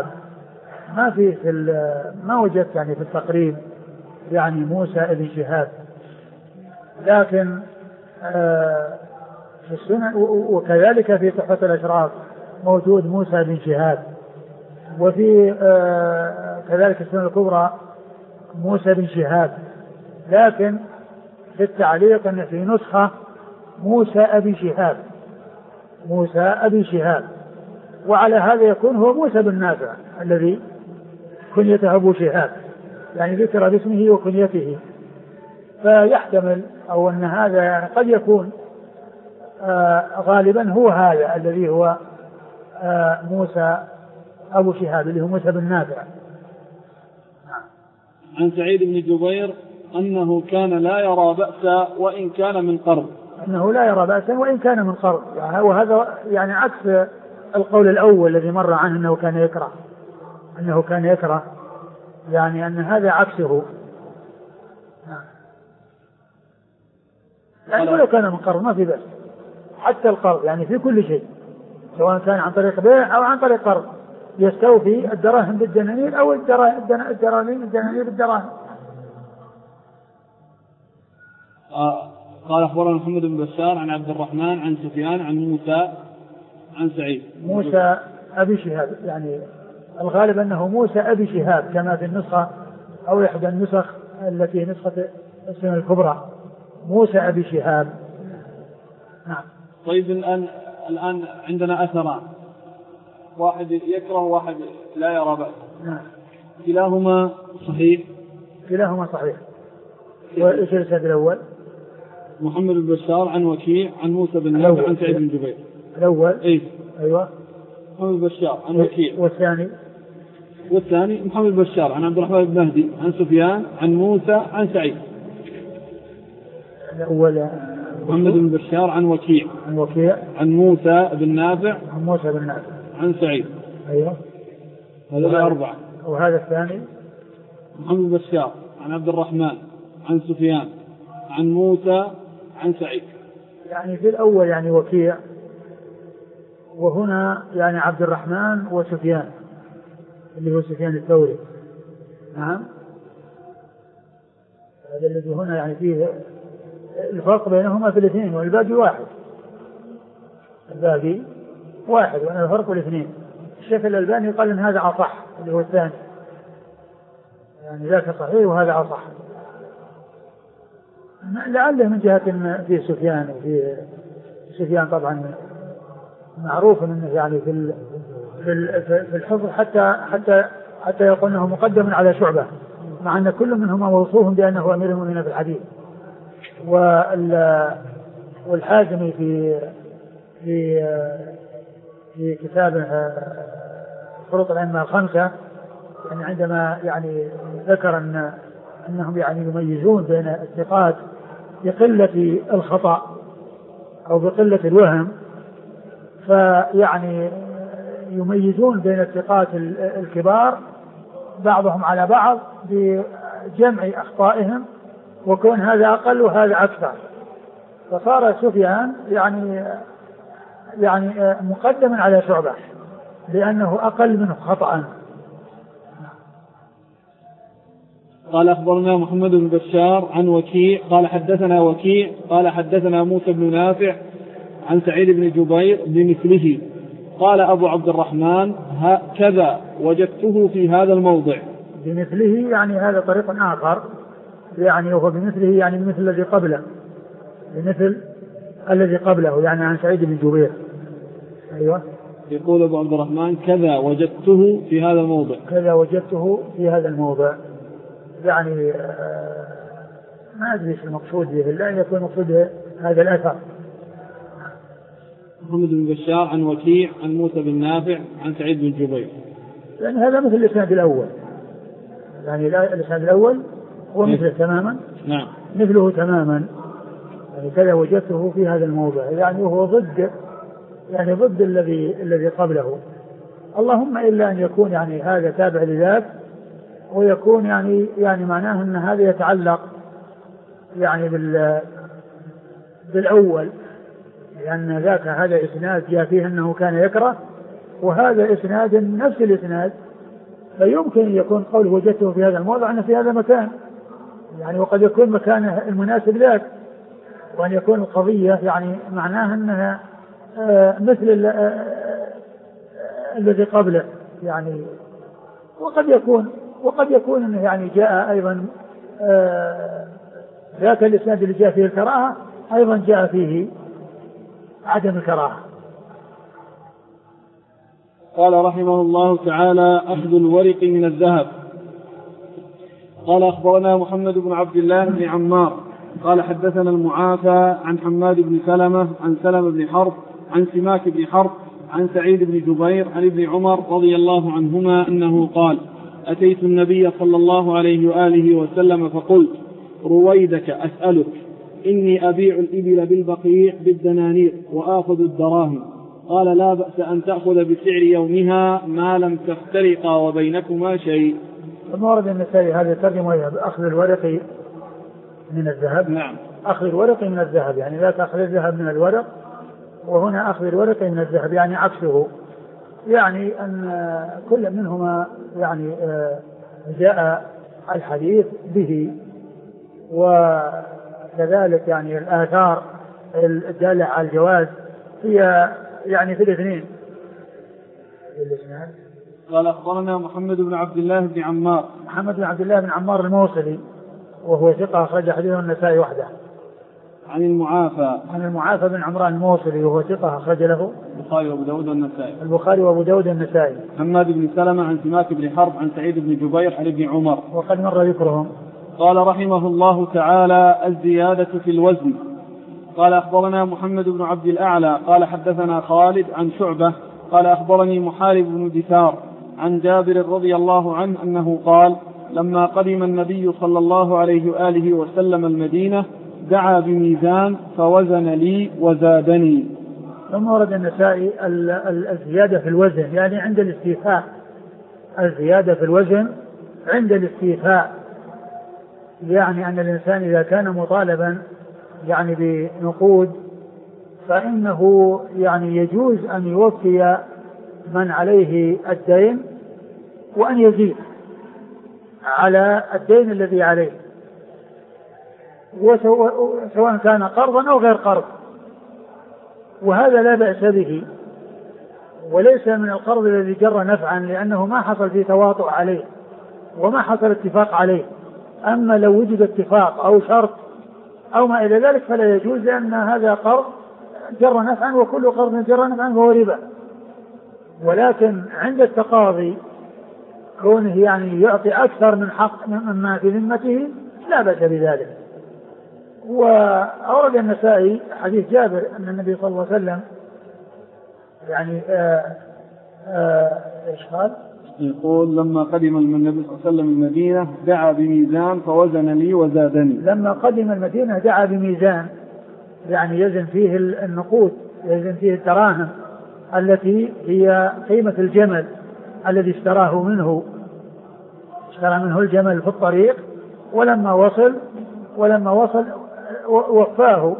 ما وجدت يعني في التقريب يعني موسى ابن شهاب، لكن في السنة وكذلك في تحفة الأشراف موجود موسى بن شهاب، وفي كذلك السنة الكبرى موسى بن شهاب، لكن في التعليق أن في نسخة موسى أبي شهاب، وعلى هذا يكون هو موسى بن نافع الذي كنيته أبو شهاب، يعني ذكر باسمه وكنيته، فيحتمل أو أن هذا يعني قد يكون غالبا هو هذا الذي هو موسى أبو شهاب اللي هو موسى بن نافع. عن سعيد بن جبير أنه كان لا يرى بأسا وإن كان من قرض. وهذا يعني عكس القول الأول الذي مر عنه أنه كان يكره يعني أن هذا عكسه. يعني ولو كان من قرض ما في بأس، حتى القرض يعني في كل شيء سواء كان عن طريق بيع أو عن طريق قرض يستوفي الدراهم بالدنانير أو الدنانير بالدراهم. قال أخبرنا محمد بن بشار عن عبد الرحمن عن سفيان عن موسى عن سعيد. موسى أبي شهاب يعني الغالب أنه موسى أبي شهاب كما في النسخة أو إحدى النسخ التي نسخة السنة الكبرى موسى أبي شهاب. نعم. طيب الآن عندنا أثران، واحد يكره وواحد لا يرى بأس. نعم. كلاهما صحيح. وإيش الإسناد الأول؟ محمد بن بشار عن وكيع عن موسى بن نافع عن سعيد بن جبير. الأول أيوة محمد بن بشار عن وكيع. والثاني محمد بن بشار عن عبد الرحمن بن مهدي عن سفيان عن موسى عن سعيد. الأول محمد بن بشار عن وكيع عن موسى بن نافع عن سعيد. أيوة هذا الأربعة. وهذا الثاني محمد بن بشار عن عبد الرحمن عن سفيان عن موسى عن سعيد. يعني في الأول يعني وكيع، وهنا يعني عبد الرحمن وسفيان اللي هو سفيان الثوري. نعم، هذا الذي هنا يعني فيه الفرق بينهما في الاثنين، والباقي واحد، الباقي واحد وأنا الفرق الاثنين. الشيخ الألباني قال إن هذا أصح اللي هو الثاني، يعني ذاك صحيح وهذا أصح، لعله من جهة في سفيان، وفي سفيان طبعا معروف انه يعني في الحفظ حتى يقول انه مقدم على شعبة، مع ان كل منهما موصوف بانه امير المؤمنين في الحديث. والحازمي في كتاب شروط الأئمة الخمسة يعني عندما يعني ذكر انهم يعني يميزون بين الثقات بقلة الخطأ او بقلة الوهم، فيعني يميزون بين الثقات الكبار بعضهم على بعض بجمع أخطائهم، وكون هذا أقل وهذا أكثر، فصار سفيان يعني مقدم على شعبة لأنه أقل منه خطأ. قال أخبرنا محمد بن بشار عن وكيع قال حدثنا وكيع قال حدثنا موسى بن نافع عن سعيد بن جبير بمثله. قال أبو عبد الرحمن كذا وجدته في هذا الموضع. بمثله يعني هذا طريق آخر، يعني وهو بمثله يعني بمثل الذي قبله، بمثل الذي قبله يعني عن سعيد بن جبير. أيوة. يقول أبو عبد الرحمن كذا وجدته في هذا الموضع، كذا وجدته في هذا الموضع، يعني ما أدري ايش المقصود به، لا يكون المقصود به هذا الأثر. محمد بن بشار عن وكيع عن موسى بن نافع عن سعيد بن جبير، لأن هذا مثل الإسناد الأول، يعني الإسناد الأول هو مثله تماما. نعم مثله تماما، يعني كذا وجدته في هذا الموضع، يعني هو ضد الذي قبله، اللهم إلا أن يكون يعني هذا تابع لذاك، ويكون يعني معناه أن هذا يتعلق يعني بالأول، لأن ذاك هذا إسناد جاء فيه أنه كان يكره، وهذا إسناد نفس الإسناد، فيمكن يكون قوله وجدته في هذا الموضع أنه في هذا المكان، يعني وقد يكون مكانه المناسب ذاك، وأن يكون القضية يعني معناها أنها مثل الذي قبله يعني. وقد يكون أنه يعني جاء أيضا ذاك الإسناد اللي جاء فيه الكراهة أيضا جاء فيه عدم الكراهة. قال رحمه الله تعالى أخذ الورق من الذهب. قال أخبرنا محمد بن عبد الله بن عمار قال حدثنا المعافى عن حماد بن سلمة عن سلمة بن حرب عن سماك بن حرب عن سعيد بن جبير عن ابن عمر رضي الله عنهما أنه قال أتيت النبي صلى الله عليه وآله وسلم فقلت رويدك أسألك إني أبيع الإبل بالبقيع بالدنانير وآخذ الدراهم. قال لا بأس أن تأخذ بسعر يومها ما لم تفترقا وبينكما شيء. ثم ورد النسائي هذا ترجمة أخذ الورق من الذهب. نعم. أخذ الورق من الذهب يعني لا تأخذ الذهب من الورق، وهنا أخذ الورق من الذهب يعني عكسه، يعني أن كل منهما يعني جاء الحديث به، وكذلك يعني الآثار الدالة على الجواز هي يعني في الاثنين. قال أخبرنا محمد بن عبد الله بن عمار. محمد بن عبد الله بن عمار الموصلي وهو ثقة أخرج حديثه النسائي وحده. عن المعافى بن عمران الموصلي وهو ثقة أخرج له البخاري وأبو داود والنسائي. البخاري وأبو داود والنسائي. حماد بن سلمة عن سماك بن حرب عن سعيد بن جبير عن ابن عمر وقد مر ذكرهم. قال رحمه الله تعالى الزيادة في الوزن. قال أخبرنا محمد بن عبد الأعلى قال حدثنا خالد عن شعبة قال أخبرني محارب بن دثار عن جابر رضي الله عنه أنه قال لما قدم النبي صلى الله عليه وآله وسلم المدينة دعا بميزان فوزن لي وزادني. ثم ورد النسائي الزيادة في الوزن يعني عند الاستيفاء، الزيادة في الوزن عند الاستيفاء، يعني أن الإنسان إذا كان مطالبا يعني بنقود فإنه يعني يجوز أن يوفي من عليه الدين وأن يزيد على الدين الذي عليه، سواء كان قرضا أو غير قرض، وهذا لا بأس به، وليس من القرض الذي جر نفعا، لأنه ما حصل فيه تواطؤ عليه وما حصل اتفاق عليه. أما لو وجد اتفاق أو شرط أو ما إلى ذلك فلا يجوز، لأن هذا قرض جر نفعا، وكل قرض جر نفعا فهو ربا. ولكن عند التقاضي كونه يعني يعطي أكثر من حق مما في ذمته لا بأس بذلك. وأورد النسائي حديث جابر أن النبي صلى الله عليه وسلم يعني إيش قال؟ يقول لما قدم النبي صلى الله عليه وسلم المدينة دعا بميزان فوزن لي وزادني. لما قدم المدينة دعا بميزان، يعني يزن فيه النقود، يزن فيه الدراهم التي هي قيمة الجمل الذي اشترى منه الجمل في الطريق، ولما وصل وفاه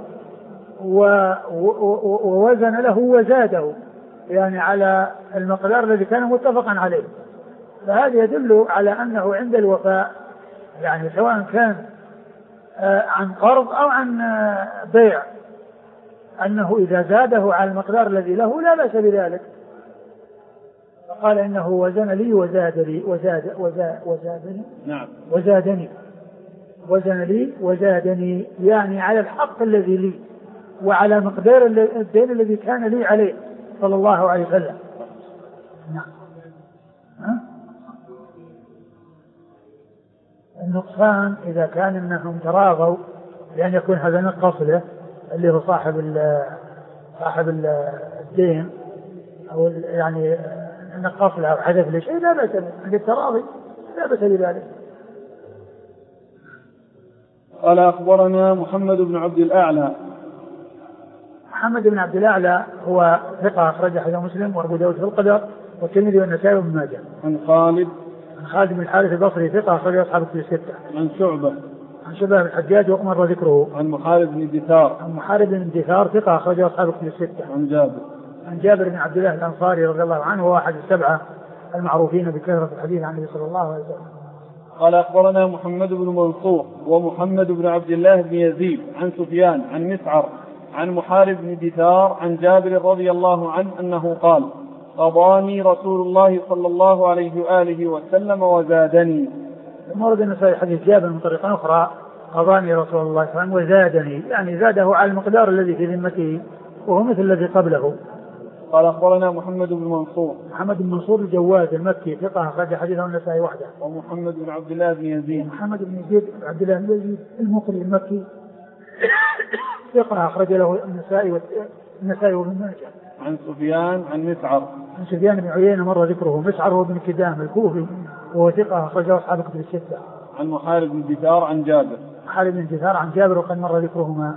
ووزن له وزاده، يعني على المقدار الذي كان متفقا عليه. فهذا يدل على أنه عند الوفاء، يعني سواء كان عن قرض أو عن بيع، أنه إذا زاده على المقدار الذي له لا بأس بذلك. فقال إنه وزن لي وزادني نعم وزن لي وزادني، يعني على الحق الذي لي وعلى مقدار الدين الذي كان لي عليه صلى الله عليه وسلم. نعم. النقصان إذا كان أنهم تراضوا لأن يكون هذا نقص له اللي هو صاحب الدين، أو يعني نقص له أو حدث له شيء لا بأس به، عند التراضي لا بأس بذلك. قال أخبرنا محمد بن عبد الأعلى. محمد بن عبد الأعلى هو ثقة أخرج حديث مسلم وأبو داود في القدر والترمذي والنسائي وابن ماجه. عن خالد بن الحارث البصري ثقة أخرج أصحاب الكتب الستة. عن شعبة بن الحجاج وأمر ذكره. عن محارب بن دثار ثقة أخرج أصحاب الكتب الستة. عن جابر بن عبد الله الأنصاري رضي الله عنه، هو أحد السبعة المعروفين بكثرة الحديث عن النبي صلى الله عليه وسلم. قال أخبرنا محمد بن منصور ومحمد بن عبد الله بن يزيد عن سفيان عن مسعر عن محارب بن دثار عن جابر رضي الله عنه أنه قال قضاني رسول الله صلى الله عليه وآله وسلم وزادني. ورد النسائي حديث جابر من طريقة أخرى قضاني رسول الله صلى الله عليه وسلم وزادني، يعني زاده على المقدار الذي في ذمته وهو مثل الذي قبله. قال أخبرنا محمد بن منصور الجواد المكي ثقة أخرج حديثه النسائي وحده. ومحمد بن عبد الله بن يزيد محمد بن يزيد عبد الله بن يزيد المقري المكي ثقة أخرج له النسائي وابن ماجه. عن سفيان عن سفيان بن عيينة مر ذكره. مسعر هو بن كدام الكوفي وهو ثقة أخرج أصحاب الكتب الستة. عن محارب بن دثار عن جابر وقد مر ذكرهما.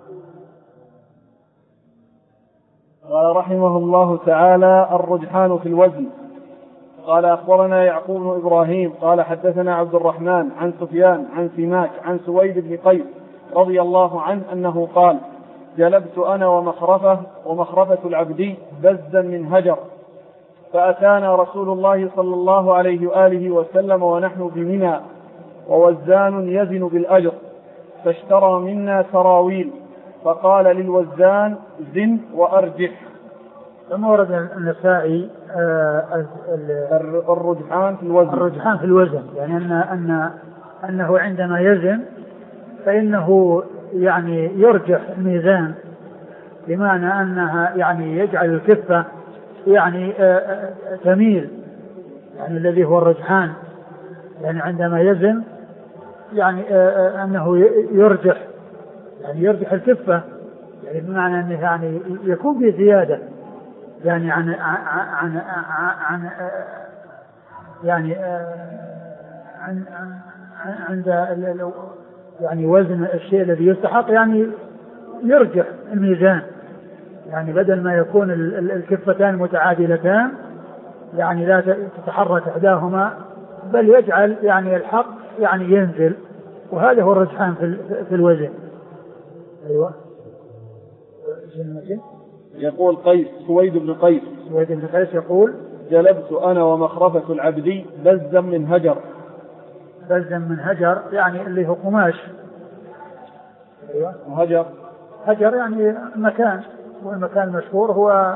قال رحمه الله تعالى الرجحان في الوزن. قال أخبرنا يعقوب بن إبراهيم قال حدثنا عبد الرحمن عن سفيان عن سماك عن سويد بن قيس رضي الله عنه أنه قال جلبت أنا ومخرفة العبدي بزا من هجر، فأتانا رسول الله صلى الله عليه وآله وسلم ونحن بمنى ووزان يزن بالأجر، فاشترى منا سراويل، فقال للوزان زن وأرجح. ثم ورد النسائي الرجحان في الوزن، يعني أنه عندما يزن فإنه يعني يرجح الميزان، بمعنى أنها يعني يجعل الكفة يعني تميل، يعني الذي هو الرجحان، يعني عندما يزن يعني أنه يرجح الكفة، يعني بمعنى أنه يعني يكون في زيادة يعني عند يعني وزن الشيء الذي يستحق، يعني يرجح الميزان، يعني بدل ما يكون الكفتان متعادلتان يعني لا تتحرك إحداهما، بل يجعل يعني الحق يعني ينزل، وهذا هو الرجحان في الوزن. أيوة يقول قيس سويد بن قيس. سويد بن قيس يقول جلبت أنا ومخرفة العبدي بزا من هجر. بزا من هجر يعني اللي هو قماش. أيوة. هجر يعني مكان، والمكان المشهور هو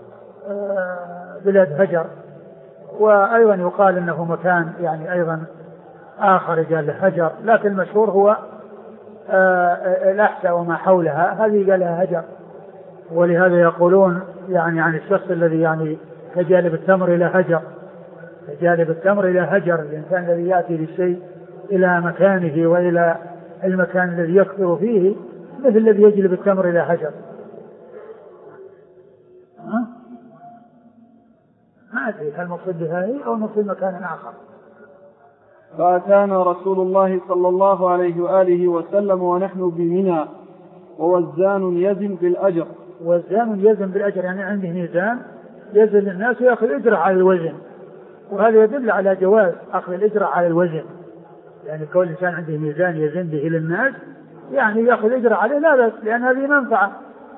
بلاد هجر. وأيضا يقال أنه مكان يعني أيضا آخر قال له هجر، لكن المشهور هو الأحساء وما حولها، هذه قال لها هجر. ولهذا يقولون يعني عن الشخص الذي يعني كجالب التمر إلى هجر، كجالب التمر إلى هجر، الإنسان الذي يأتي بالشيء إلى مكانه وإلى المكان الذي يكثر فيه، مثل الذي يجلب التمر إلى هجر. ما أدري هل المقصود بها هي أو المقصود مكان آخر. فأتانا رسول الله صلى الله عليه وآله وسلم ونحن بمنى ووزان يزن بالأجر. وزان يزن بالأجر يعني عنده ميزان يزن للناس ويأخذ أجرة على الوزن، وهذا يدل على جواز أخذ الأجرة على الوزن. يعني كل إنسان عنده ميزان يزن به للناس يعني يأخذ أجرة عليه لا بأس، لأن هذه منفعة.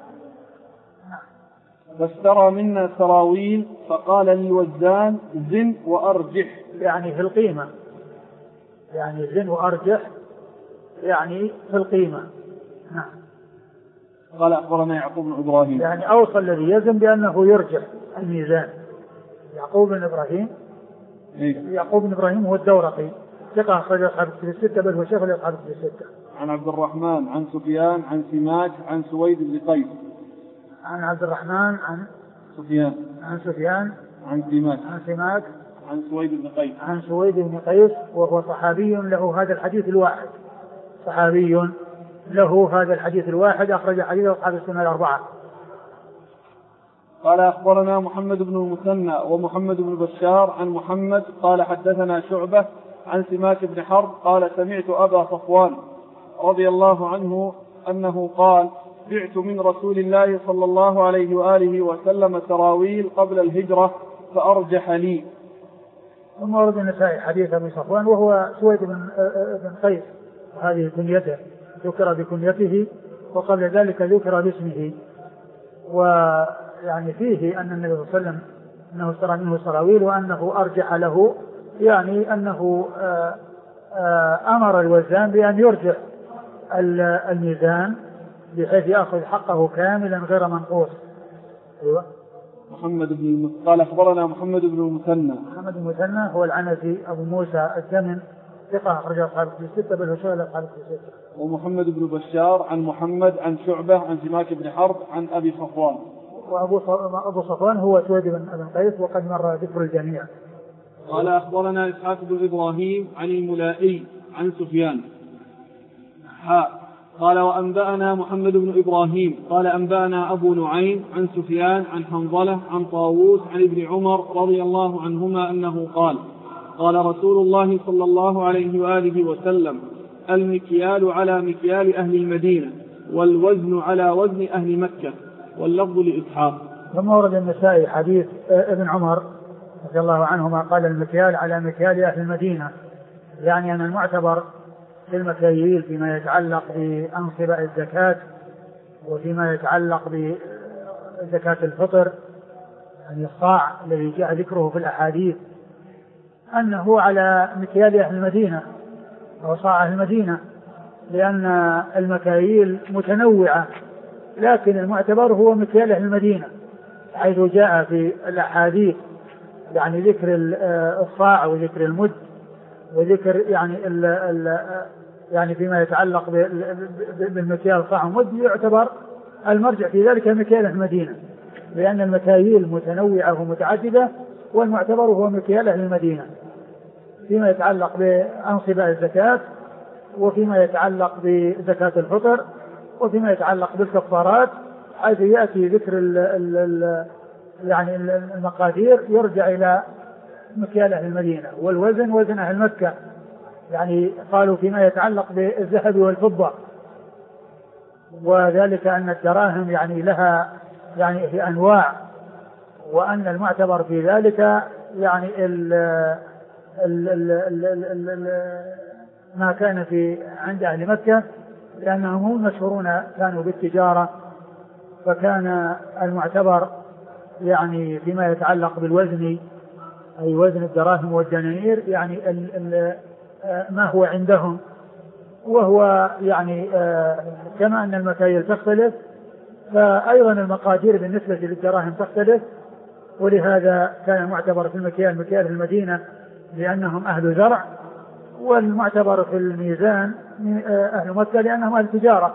فاشترى منا سراويل فقال للوزان زن وأرجح، يعني في القيمة، يعني زن وأرجح يعني في القيمة. نعم. قال أخبرنا يعقوب بن إبراهيم، يعني أوصى الذي يزن بأنه يرجح الميزان. يعقوب بن إبراهيم يعقوب بن إبراهيم هو الدورقي، ثقة أخرج أصحاب الكتب الستة، بل هو شيخ أصحاب الكتب الستة. عن عبد الرحمن عن سفيان عن سماك عن سويد بن قيس. عن عبد الرحمن عن سفيان عن سماك عن سويد بن قيس. عن سويد بن قيس وهو صحابي له هذا الحديث الواحد، صحابي له هذا الحديث الواحد، أخرج حديثه أصحاب السنة الأربعة. قال أخبرنا محمد بن المثنى ومحمد بن بشار عن محمد قال حدثنا شعبة عن سماك بن حرب قال سمعت أبا صفوان رضي الله عنه أنه قال بعت من رسول الله صلى الله عليه وآله وسلم سراويل قبل الهجرة فأرجح لي. ثم ورد النسائي حديث أبي صفوان وهو سويد بن قيس، هذه كنيته، ذكر بكنيته وقبل ذلك ذكر باسمه. ويعني فيه أن النبي صلى الله عليه وسلم أنه اشترى منه سراويل وأنه أرجح له، يعني أنه أمر الوزان بأن يرجح الميزان بحيث يأخذ حقه كاملا غير منقوص. أيوة. قال أخبرنا محمد بن المثنى هو العنزي أبو موسى الزمن، ثقة أخرج أصحاب الكتب الستة، بل هو شيخ أصحاب الكتب الستة. ومحمد بن بشار عن محمد عن شعبة عن سماك بن حرب عن أبي صفوان. وأبو صفوان هو سويد بن قيس وقد مر ذكر الجميع. قال أخبرنا إسحاق بن إبراهيم عن الملائي عن سفيان قال وأنبأنا محمد بن إبراهيم قال أنبأنا أبو نعيم عن سفيان عن حنظلة عن طاووس عن ابن عمر رضي الله عنهما أنه قال رسول الله صلى الله عليه وآله وسلم المكيال على مكيال أهل المدينة والوزن على وزن أهل مكة، واللفظ لإسحاق. ثم ورد النسائي حديث ابن عمر رضي الله عنهما قال المكيال على مكيال أهل المدينة، يعني أن المعتبر في المكاييل فيما يتعلق بأنصبة الزكاة وفيما يتعلق بزكاة الفطر، يعني الصاع الذي جاء ذكره في الأحاديث أنه على مكيال أهل المدينة أو صاع أهل المدينة، لأن المكاييل متنوعة، لكن المعتبر هو مكيال أهل المدينة، حيث جاء في الأحاديث يعني ذكر الصاع وذكر المد وذكر يعني فيما يتعلق بالمكيال صاع ومد، يعتبر المرجع في ذلك مكيال أهل المدينة، لأن المكاييل متنوعة ومتعددة، والمعتبر هو مكيال أهل المدينة فيما يتعلق بأنصبة الزكاة وفيما يتعلق بزكاة الفطر وفيما يتعلق بالكفارات، حيث يأتي ذكر يعني المقادير يرجع إلى مكيال أهل المدينة. والوزن وزن أهل مكة، يعني قالوا فيما يتعلق بالذهب والفضة، وذلك أن الدراهم يعني لها يعني في أنواع، وأن المعتبر في ذلك يعني ما كان في عند أهل مكة، لأنهم هم مشهورون كانوا بالتجارة فكان المعتبر يعني فيما يتعلق بالوزن أي وزن الدراهم والدنانير يعني ما هو عندهم، وهو يعني كما أن المكاييل تختلف فأيضا المقادير بالنسبة للدراهم تختلف، ولهذا كان المعتبر في المكيال مكيال في المدينة لأنهم أهل زرع، والمعتبر في الميزان أهل مكة لأنهم أهل تجارة.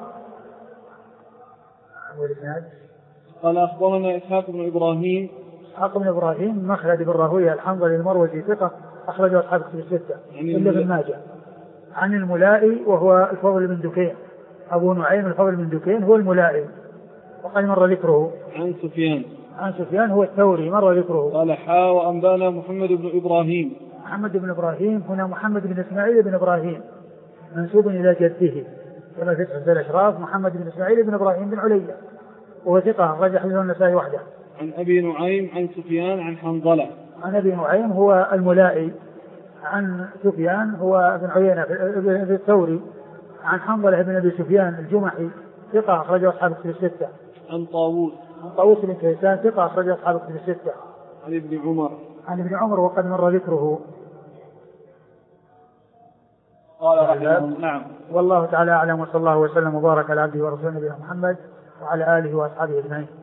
قال أخبرنا إسحاق بن إبراهيم. إسحاق بن إبراهيم مخلد بن راهويه الحنظلي المروزي ثقة أخرجه أصحاب الكتب الستة إلا ابن ماجه. عن الملائي وهو الفضل بن دكين، أبو نعيم الفضل بن دكين هو الملائي وقد مر ذكره. عن سفيان هو الثوري مر ذكره. قال وأنبانا محمد بن إبراهيم. محمد بن إبراهيم هنا محمد بن إسماعيل بن إبراهيم منسوب إلى جده كما في تحت الأشراف، محمد بن إسماعيل بن إبراهيم بن عليا وهو ثقة أخرج حديثه النسائي وحده. عن أبي نعيم عن سفيان عن حنظلة. عن أبي نعيم هو الملائي، عن سفيان هو بن عيينة في الثوري، عن حنظلة بن أبي سفيان الجمحي ثقة أخرجه أصحاب الكتب الستة. عن طاووس بن كيسان ثقة أخرجه أصحاب الكتب الستة. عن ابن عمر وقد مر ذكره. قال رحمه نعم. والله تعالى أعلم، وصلى الله وسلم وبارك على عبده ورسوله نبينا محمد وعلى آله وأصحابه أجمعين.